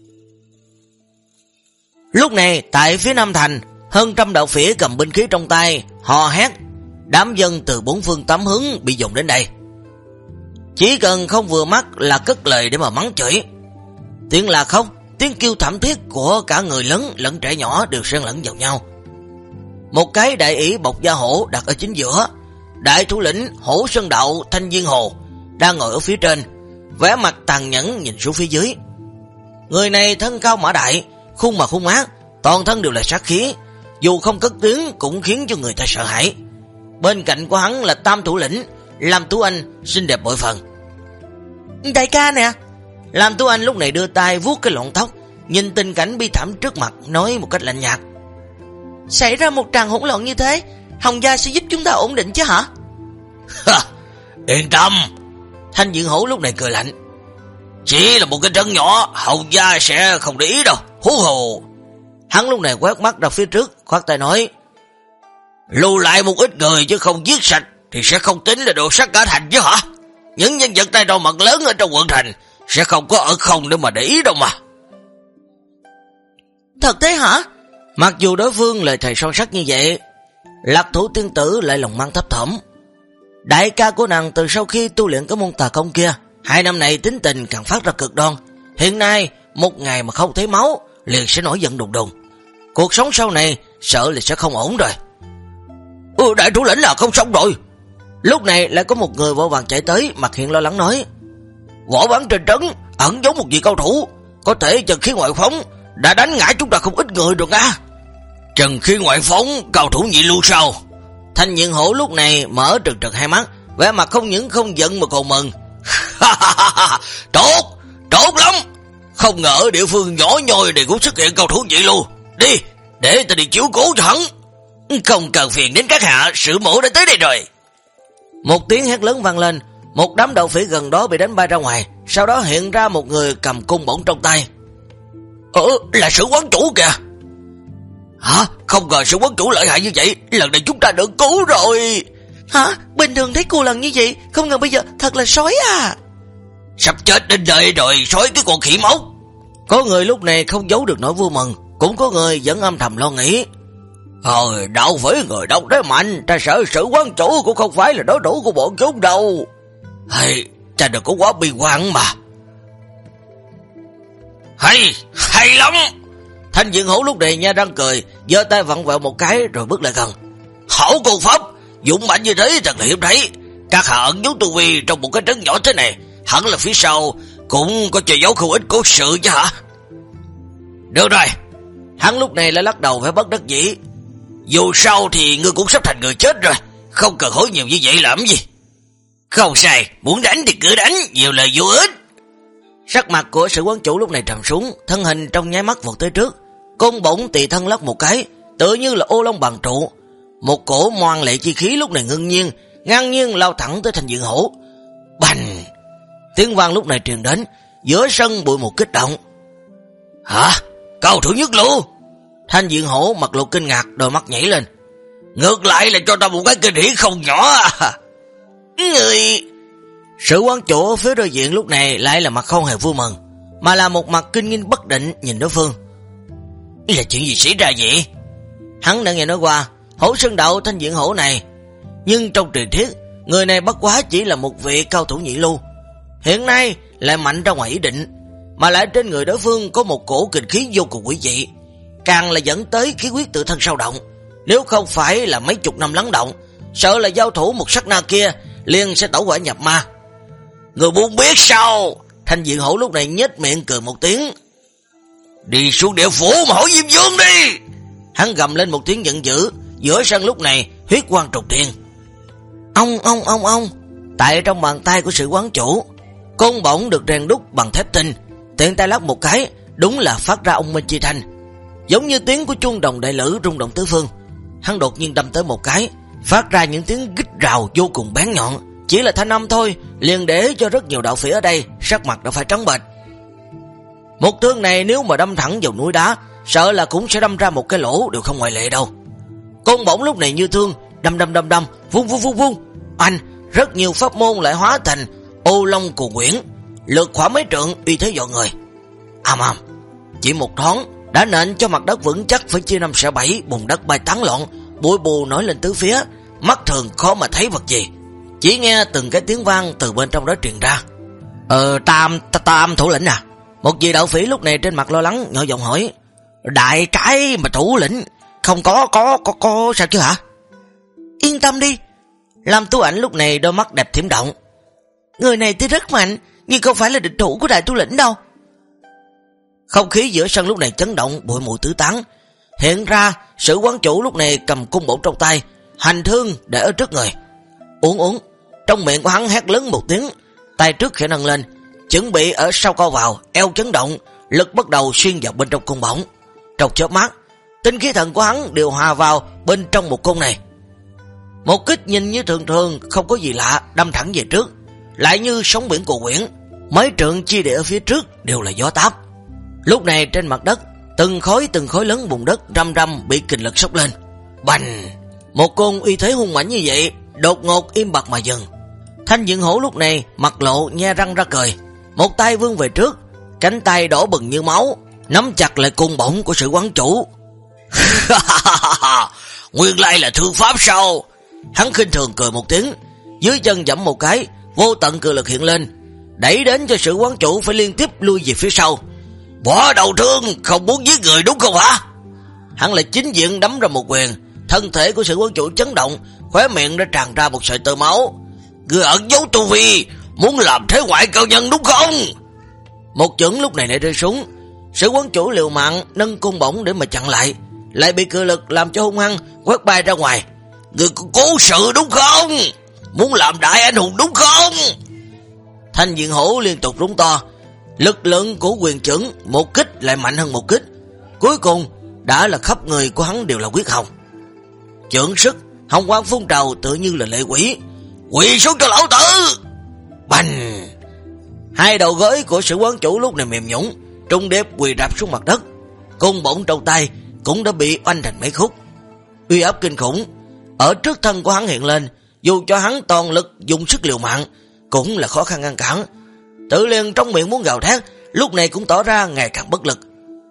Lúc này tại phía Nam Thành, hơn trăm đạo phỉ cầm binh khí trong tay hò hét, đám dân từ bốn phương tám hướng bị dồn đến đây. Chỉ cần không vừa mắt là cất lời để mà mắng chửi. Tiếng là khóc, tiếng kêu thảm thiết của cả người lớn lẫn trẻ nhỏ đều xen lẫn vào nhau. Một cái đại ỷ bọc da hổ đặt ở chính giữa. Đại thủ lĩnh Hổ Sơn Đạo Thanh Viên Hồ đang ngồi ở phía trên, vẻ mặt tàn nhẫn nhìn xuống phía dưới. Người này thân cao mã đại, khuôn mặt hung ác, toàn thân đều là sát khí, dù không cất tiếng cũng khiến cho người ta sợ hãi. Bên cạnh của hắn là Tam thủ lĩnh Lam Tú Anh, xinh đẹp bội phần. Đại ca nè. Lam Tú Anh lúc này đưa tay vuốt cái lọn tóc, nhìn tình cảnh bi thảm trước mặt, nói một cách lạnh nhạt: xảy ra một tràng hỗn loạn như thế, Hồng gia sẽ giúp chúng ta ổn định chứ hả? Yên tâm. Thanh Diện Hổ lúc này cười lạnh: chỉ là một cái trấn nhỏ, Hồng gia sẽ không để ý đâu, hú hồ. Hắn lúc này quét mắt ra phía trước, khoát tay nói: lưu lại một ít người chứ không giết sạch thì sẽ không tính là đồ sắt cả thành chứ hả? Những nhân vật tay đầu mặt lớn ở trong quận thành sẽ không có ở không để mà để ý đâu mà. Thật thế hả? Mặc dù đối phương lời thầy son sắt như vậy, Lạc Thủ tiên tử lại lòng mang thấp thỏm. Đại ca của nàng từ sau khi tu luyện cái môn tà công kia, 2 năm này tính tình càng phát ra cực đoan. Hiện nay một ngày mà không thấy máu liền sẽ nổi giận đùng đùng. Cuộc sống sau này sợ là sẽ không ổn rồi. Đại thủ lĩnh là không xong rồi. Lúc này lại có một người vội vàng chạy tới, mặt hiện lo lắng nói: võ bắn trên trấn ẩn giấu một vị cao thủ, có thể Trần Khí Ngoại Phóng đã đánh ngã chúng ta không ít người rồi nha. Trần Khí Ngoại Phóng, cao thủ nhị lưu sao? Thanh Diện Hổ lúc này mở trừng trừng hai mắt, vẻ mặt không những không giận mà còn mừng. Tốt lắm. Không ngờ ở địa phương nhỏ nhoi này cũng xuất hiện cao thủ nhị lưu. Đi, để ta đi chiếu cố cho hắn. Không cần phiền đến các hạ, sự mổ đã tới đây rồi. Một tiếng hét lớn vang lên, một đám đạo phỉ gần đó bị đánh bay ra ngoài, sau đó hiện ra một người cầm cung bổng trong tay. Là Sử quán chủ kìa. Hả? Không ngờ Sử quán chủ lợi hại như vậy, lần này chúng ta được cứu rồi. Hả? Bình thường thấy cô lần như vậy, không ngờ bây giờ thật là sói à. Sắp chết đến đời rồi, sói cái con khỉ mốc. Có người lúc này không giấu được nỗi vui mừng, cũng có người vẫn âm thầm lo nghĩ. Đạo phỉ người đâu thế mạnh, ta sợ Sử quán chủ cũng không phải là đối thủ của bọn chúng đâu. Ta đừng có quá bi quan mà. Hay lắm. Thanh Diện Hổ lúc này nha răng cười, giơ tay vặn vẹo một cái rồi bước lại gần. Hổ công pháp dũng mạnh như thế thật là hiếm thấy. Các hạ ẩn giấu tu vi trong một cái trấn nhỏ thế này, hẳn là phía sau cũng có che giấu không ít cố sự chứ hả? Được rồi. Hắn lúc này lại lắc đầu phải bất đắc dĩ. Dù sao thì ngươi cũng sắp thành người chết rồi, không cần hỏi nhiều như vậy làm gì. Không sai, muốn đánh thì cứ đánh, nhiều lời vô ích. Sắc mặt của Sử quán chủ lúc này trầm xuống, thân hình trong nháy mắt vọt tới trước, cung bổng tỳ thân lắc một cái, tựa như là ô long bằng trụ. Một cổ moan lệ chi khí lúc này ngưng nhiên, ngang nhiên lao thẳng tới Thanh Diện Hổ. Bành! Tiếng vang lúc này truyền đến, giữa sân bụi một kích động. Hả? Cao thủ nhất lưu? Thanh Diện Hổ mặt lộ kinh ngạc, đôi mắt nhảy lên. Ngược lại là cho ta một cái kinh hỉ không nhỏ à. Người... Sử quán chủ ở phía đối diện lúc này lại là mặt không hề vui mừng, mà là một mặt kinh nghiêng bất định nhìn đối phương. Là chuyện gì xảy ra vậy? Hắn đã nghe nói qua Hổ Sơn Đạo Thanh Diện Hổ này, nhưng trong truyền thuyết người này bất quá chỉ là một vị cao thủ nhị lưu, hiện nay lại mạnh ra ngoài ý định, mà lại trên người đối phương có một cổ kình khí vô cùng quỷ dị, càng là dẫn tới khí huyết tự thân sao động. Nếu không phải là mấy chục năm lắng động, sợ là giao thủ một sát na kia liền sẽ tẩu hỏa nhập ma. Người muốn biết sao? Thanh Diện Hổ lúc này nhếch miệng cười một tiếng. Đi xuống địa phủ mà hỏi Diêm Vương đi. Hắn gầm lên một tiếng giận dữ, giữa sân lúc này huyết quang trùng thiên. Ông. Tại trong bàn tay của Sử quán chủ, côn bổng được rèn đúc bằng thép tinh, tiện tay lắc một cái, đúng là phát ra ông minh chi thanh, giống như tiếng của chuông đồng đại lữ rung động tứ phương. Hắn đột nhiên đâm tới một cái, phát ra những tiếng gích rào vô cùng bén nhọn. Chỉ là thanh âm thôi, liền để cho rất nhiều đạo phỉ ở đây sắc mặt đã phải trắng bệch. Một thương này nếu mà đâm thẳng vào núi đá, sợ là cũng sẽ đâm ra một cái lỗ đều không ngoại lệ đâu. Côn bổng lúc này như thương, đâm, vung. Anh, rất nhiều pháp môn lại hóa thành ô long cù quyển, lượt khoảng mấy trượng, uy thế dọa người. Ầm, chỉ một thoáng đã nện cho mặt đất vững chắc phải chia 5 xẻ 7, bùn đất bay tán loạn, bụi bù nổi lên tứ phía, mắt thường khó mà thấy vật gì. Chỉ nghe từng cái tiếng vang từ bên trong đó truyền ra. Tam thủ lĩnh à? Một vị đạo phỉ lúc này trên mặt lo lắng nhỏ giọng hỏi. Đại trái mà thủ lĩnh không có sao chứ hả? Yên tâm đi. Lam Tú Ảnh lúc này đôi mắt đẹp thiểm động. Người này tuy rất mạnh, nhưng không phải là địch thủ của đại thủ lĩnh đâu. Không khí giữa sân lúc này chấn động, bụi mù tứ tán. Hiện ra, Sử quán chủ lúc này cầm cung bổng trong tay, hành thương để ở trước người. Uống. Trong miệng của hắn hét lớn một tiếng, tay trước khẽ nâng lên, chuẩn bị ở sau co vào, eo chấn động, lực bắt đầu xuyên vào bên trong cung bổng. Trong chớp mắt, tinh khí thần của hắn đều hòa vào bên trong một cung này. Một kích nhìn như thường thường, không có gì lạ, đâm thẳng về trước, lại như sóng biển cuồn quyển. Mấy trượng chia địa ở phía trước đều là gió táp. Lúc này trên mặt đất, từng khối lớn bùn đất răm răm bị kình lực sốc lên. Bành! Một côn uy thế hung mãnh như vậy, đột ngột im bặt mà dừng. Thanh Diện Hổ lúc này mặt lộ nhe răng ra cười, một tay vươn về trước, cánh tay đỏ bừng như máu, nắm chặt lại cung bổng của Sử quán chủ. Nguyên lai là thương pháp sao? Hắn khinh thường cười một tiếng, dưới chân giẫm một cái, vô tận cự lực hiện lên, đẩy đến cho Sử quán chủ phải liên tiếp lui về phía sau. Bỏ đầu thương, không muốn giết người đúng không hả? Hắn lại chính diện đấm ra một quyền, thân thể của Sử quán chủ chấn động, khóe miệng đã tràn ra một sợi tơ máu. Người ẩn giấu tu vi, muốn làm thế ngoại cao nhân đúng không? Một chưởng lúc này lại rơi xuống, Sử quán chủ liều mạng nâng cung bổng để mà chặn lại bị cự lực làm cho hung hăng quét bay ra ngoài. Người cố sự đúng không? Muốn làm đại anh hùng đúng không? Thanh Diện Hổ liên tục rống to, lực lượng của quyền chưởng một kích lại mạnh hơn một kích, cuối cùng đã là khắp người của hắn đều là huyết hồng. Chưởng sức, hồng quang phun trào tự như là lệ quỷ. Quỳ xuống cho lão tử! Bành! Hai đầu gối của Sử quán chủ lúc này mềm nhũn, trung điệp quỳ rạp xuống mặt đất, cung bổng trong tay cũng đã bị oanh thành mấy khúc. Uy áp kinh khủng ở trước thân của hắn hiện lên, dù cho hắn toàn lực dùng sức liều mạng cũng là khó khăn ngăn cản. Tự liền trong miệng muốn gào thét, lúc này cũng tỏ ra ngày càng bất lực.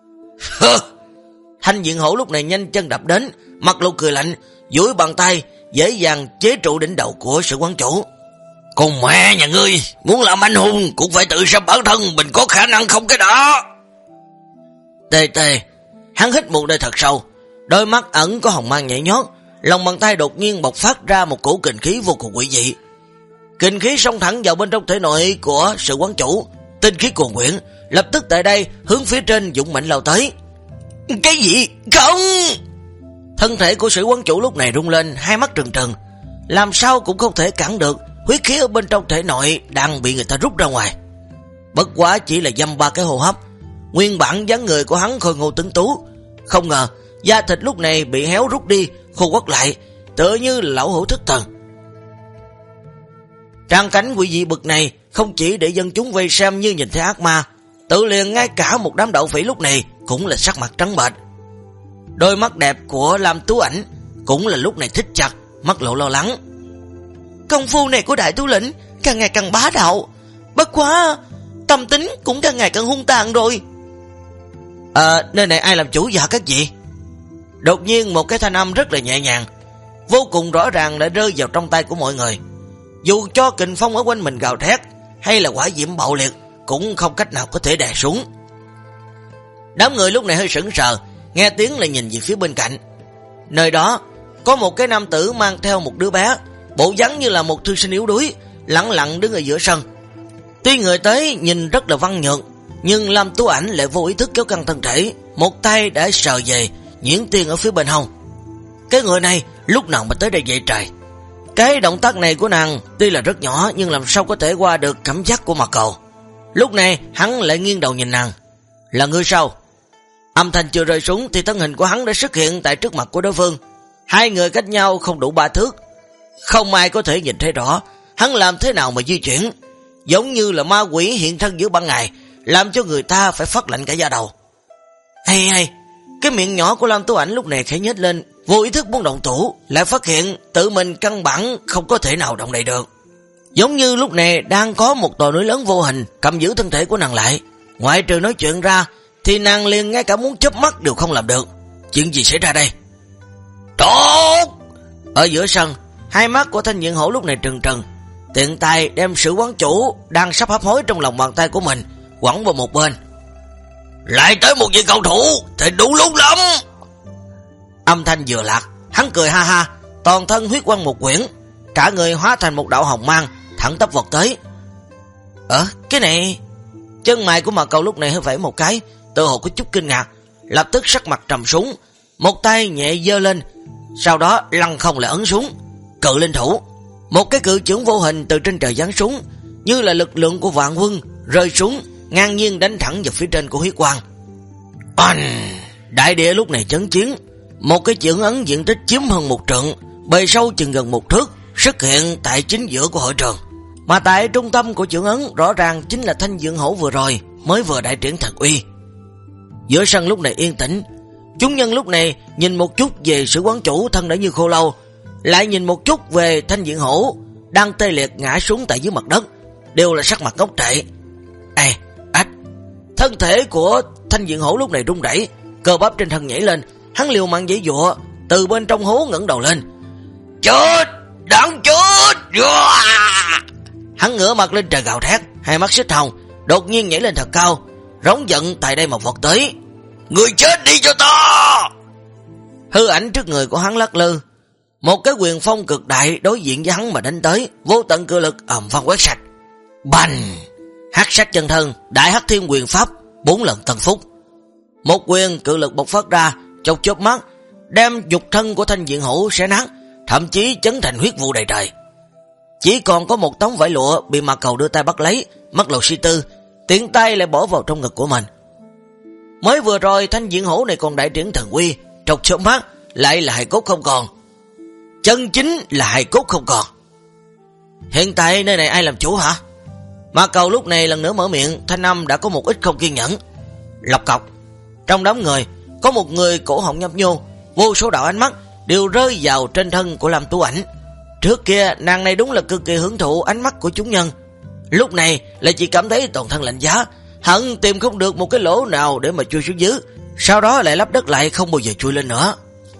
Thanh Diện Hổ lúc này nhanh chân đập đến, mặt lộ cười lạnh, duỗi bàn tay dễ dàng chế trụ đỉnh đầu của Sử quán chủ. Con mẹ nhà ngươi, muốn làm anh hùng cũng phải tự xem bản thân mình có khả năng không cái đó. Tê, hắn hít một hơi thật sâu, đôi mắt ẩn có hồng mang nhảy nhót, lòng bàn tay đột nhiên bộc phát ra một cổ kình khí vô cùng quỷ dị. Kình khí xông thẳng vào bên trong thể nội của Sử quán chủ, tinh khí cuồn quyển, lập tức tại đây hướng phía trên dũng mãnh lao tới. Cái gì? Không! Thân thể của Sử quán chủ lúc này rung lên, hai mắt trừng trừng, làm sao cũng không thể cản được huyết khí ở bên trong thể nội đang bị người ta rút ra ngoài. Bất quá chỉ là dăm ba cái hô hấp, nguyên bản dáng người của hắn khôi ngô tuấn tú, không ngờ da thịt lúc này bị héo rút đi, khô quắt lại, tựa như là lão hữu thất thần. Trang cảnh quỷ dị bực này không chỉ để dân chúng vây xem như nhìn thấy ác ma, tự liền ngay cả một đám đậu phỉ lúc này cũng là sắc mặt trắng bệch. Đôi mắt đẹp của Lam Tú Ảnh cũng là lúc này thích chặt, mắt lộ lo lắng. Công phu này của đại thủ lĩnh càng ngày càng bá đạo, bất quá tâm tính cũng càng ngày càng hung tàn rồi. Nơi này ai làm chủ dạ các vị? Đột nhiên một cái thanh âm rất là nhẹ nhàng, vô cùng rõ ràng lại rơi vào trong tay của mọi người. Dù cho kình phong ở quanh mình gào thét hay là hỏa diễm bạo liệt cũng không cách nào có thể đè xuống. Đám người lúc này hơi sững sờ, nghe tiếng lại nhìn về phía bên cạnh. Nơi đó có một cái nam tử mang theo một đứa bé, bộ dáng như là một thư sinh yếu đuối, lẳng lặng đứng ở giữa sân. Tuy người tới nhìn rất là văn nhược, nhưng Lam Tú Ảnh lại vô ý thức kéo căng thân thể, một tay đã sờ về nhuyễn tiên ở phía bên hông. Cái người này lúc nào mà tới đây vậy trời? Cái động tác này của nàng tuy là rất nhỏ, nhưng làm sao có thể qua được cảm giác của mặt cầu. Lúc này hắn lại nghiêng đầu nhìn nàng. Là ngươi sao? Âm thanh chưa rơi xuống thì thân hình của hắn đã xuất hiện tại trước mặt của đối phương. Hai người cách nhau không đủ 3 thước, không ai có thể nhìn thấy rõ hắn làm thế nào mà di chuyển, giống như là ma quỷ hiện thân giữa ban ngày, làm cho người ta phải phát lạnh cả da đầu. Hay, cái miệng nhỏ của Lam Tú Ảnh lúc này khẽ nhếch lên, vô ý thức muốn động thủ, lại phát hiện tự mình căn bản không có thể nào động đậy được. Giống như lúc này đang có một tòa núi lớn vô hình cầm giữ thân thể của nàng lại, ngoại trừ nói chuyện ra thì nàng liền ngay cả muốn chớp mắt đều không làm được. Chuyện gì xảy ra đây? Tốt! Ở giữa sân, hai mắt của Thanh Diện Hổ lúc này trừng trừng, tiện tay đem Sử quán chủ đang sắp hấp hối trong lòng bàn tay của mình quẳng vào một bên. Lại tới một vị cầu thủ thì đủ lúc lắm. Âm thanh vừa lạc, hắn cười ha ha, toàn thân huyết quang một quyển, cả người hóa thành một đạo hồng mang thẳng tắp vọt tới. Cái này... Chân mày của Mạc Cầu lúc này hơi vẫy một cái, tự hồ có chút kinh ngạc, lập tức sắc mặt trầm xuống, một tay nhẹ giơ lên, sau đó lăng không lại ấn xuống. Cự linh thủ, một cái cự chưởng vô hình từ trên trời giáng xuống, như là lực lượng của vạn quân rơi xuống, ngang nhiên đánh thẳng vào phía trên của Huyết Quang. Đại địa lúc này chấn chiến, một cái chưởng ấn diện tích chiếm hơn 1 trượng, bề sâu chừng gần 1 thước, xuất hiện tại chính giữa của hội trường. Mà tại trung tâm của chưởng ấn rõ ràng chính là Thanh Dương Hổ vừa rồi mới vừa đại triển thần uy. Giữa sân lúc này yên tĩnh, chúng nhân lúc này nhìn một chút về Sử quán chủ thân đã như khô lâu, lại nhìn một chút về Thanh Dương Hổ đang tê liệt ngã xuống tại dưới mặt đất, đều là sắc mặt ngốc trệ. Thân thể của Thanh Dương Hổ lúc này rung rẩy, cơ bắp trên thân nhảy lên, hắn liều mạng giãy giụa, từ bên trong hố ngẩng đầu lên. Chết, đáng chết! Hắn ngửa mặt lên trời gào thét, hai mắt xích hồng, đột nhiên nhảy lên thật cao, rống giận tại đây một vọt tới. Người chết đi cho ta! Hư ảnh trước người của hắn lắc lư, một cái quyền phong cực đại đối diện với hắn mà đánh tới, vô tận cự lực ầm vang quét sạch. Bành! Hắc sát chân thân, đại hắc thiên quyền pháp 4 lần tân phúc. Một quyền cự lực bộc phát ra, chốc chớp mắt đem nhục thân của Thanh Diện Hổ xé nát, thậm chí chấn thành huyết vụ đầy trời. Chỉ còn có một tấm vải lụa bị Mạc Cầu đưa tay bắt lấy, mắt lộ suy tư, tiện tay lại bỏ vào trong ngực của mình. Mới vừa rồi Thanh Diện Hổ này còn đại triển thần uy, trọc chớp mắt lại là hài cốt không còn. Chân chính là hài cốt không còn. Hiện tại nơi này ai làm chủ hả? Mạc Cầu lúc này lần nữa mở miệng, thanh âm đã có một ít không kiên nhẫn. Lọc cọc. Trong đám người có một người cổ họng nhấp nhô, vô số đạo ánh mắt đều rơi vào trên thân của Lâm Tú Ảnh. Trước kia nàng này đúng là cực kỳ hưởng thụ ánh mắt của chúng nhân, lúc này lại chỉ cảm thấy toàn thân lạnh giá, hận tìm không được một cái lỗ nào để mà chui xuống dưới, sau đó lại lấp đất lại không bao giờ chui lên nữa.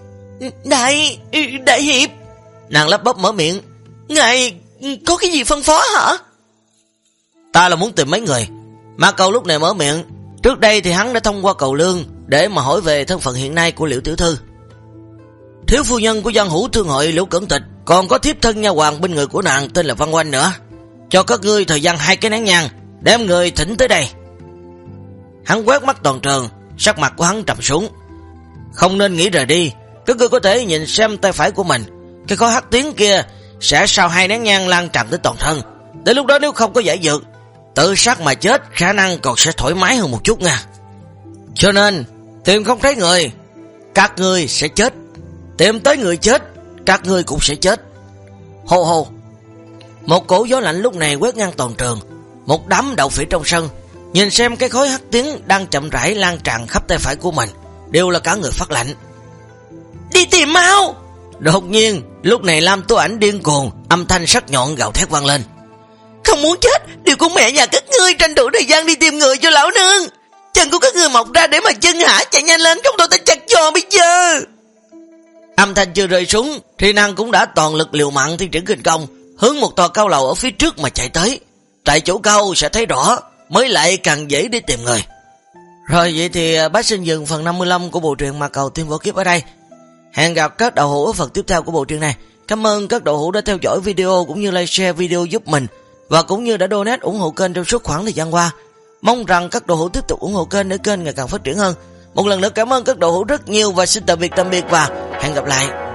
Đại hiệp, nàng lắp bắp mở miệng, ngài có cái gì phân phó hả? Ta là muốn tìm mấy người. Mạc Cầu lúc này mở miệng, trước đây thì hắn đã thông qua Cầu Lương để mà hỏi về thân phận hiện nay của Liễu tiểu thư. Thiếu phu nhân của Giang Hữu Thương hội Liễu Cẩn Tịch, còn có thiếp thân nha hoàng bên người của nàng tên là Văn Oanh nữa. Cho các ngươi thời gian 2 cái nén nhang, đem người thỉnh tới đây. Hắn quét mắt toàn trường, sắc mặt của hắn trầm xuống. Không nên nghĩ rời đi, các ngươi có thể nhìn xem tay phải của mình, cái khói hắc tiếng kia sẽ sau 2 nén nhang lan tràn tới toàn thân. Đến lúc đó nếu không có giải dược, tự sát mà chết khả năng còn sẽ thoải mái hơn một chút nha. Cho nên tìm không thấy người, các ngươi sẽ chết. Tìm tới người chết, các ngươi cũng sẽ chết. Hô hô. Một cổ gió lạnh lúc này quét ngang toàn trường. Một đám đậu phỉ trong sân nhìn xem cái khói hắc tiếng đang chậm rãi lan tràn khắp tay phải của mình, đều là cả người phát lạnh. Đi tìm mau! Đột nhiên lúc này Lam Tú Ảnh điên cuồng, âm thanh sắc nhọn gào thét vang lên. Không muốn chết, điều con mẹ nhà các ngươi tranh thủ thời gian đi tìm người cho lão nương. Chân của các ngươi mọc ra để mà chân hả, chạy nhanh lên, không tôi ta chặt cho bây giờ. Âm thanh chưa rơi xuống thì nàng cũng đã toàn lực liều mạng thi triển kinh công, hướng một tòa cao lầu ở phía trước mà chạy tới. Tại chỗ cao sẽ thấy rõ, mới lại càng dễ đi tìm người. Rồi vậy thì bác xin dừng phần 55 của bộ truyện Mạc Cầu Tiên Võ Kiếp ở đây. Hẹn gặp các đạo hữu ở phần tiếp theo của bộ truyện này. Cảm ơn các đạo hữu đã theo dõi video cũng như like share video giúp mình, và cũng như đã donate ủng hộ kênh trong suốt khoảng thời gian qua. Mong rằng các đạo hữu tiếp tục ủng hộ kênh để kênh ngày càng phát triển hơn. Một lần nữa cảm ơn các đạo hữu rất nhiều và xin tạm biệt và hẹn gặp lại.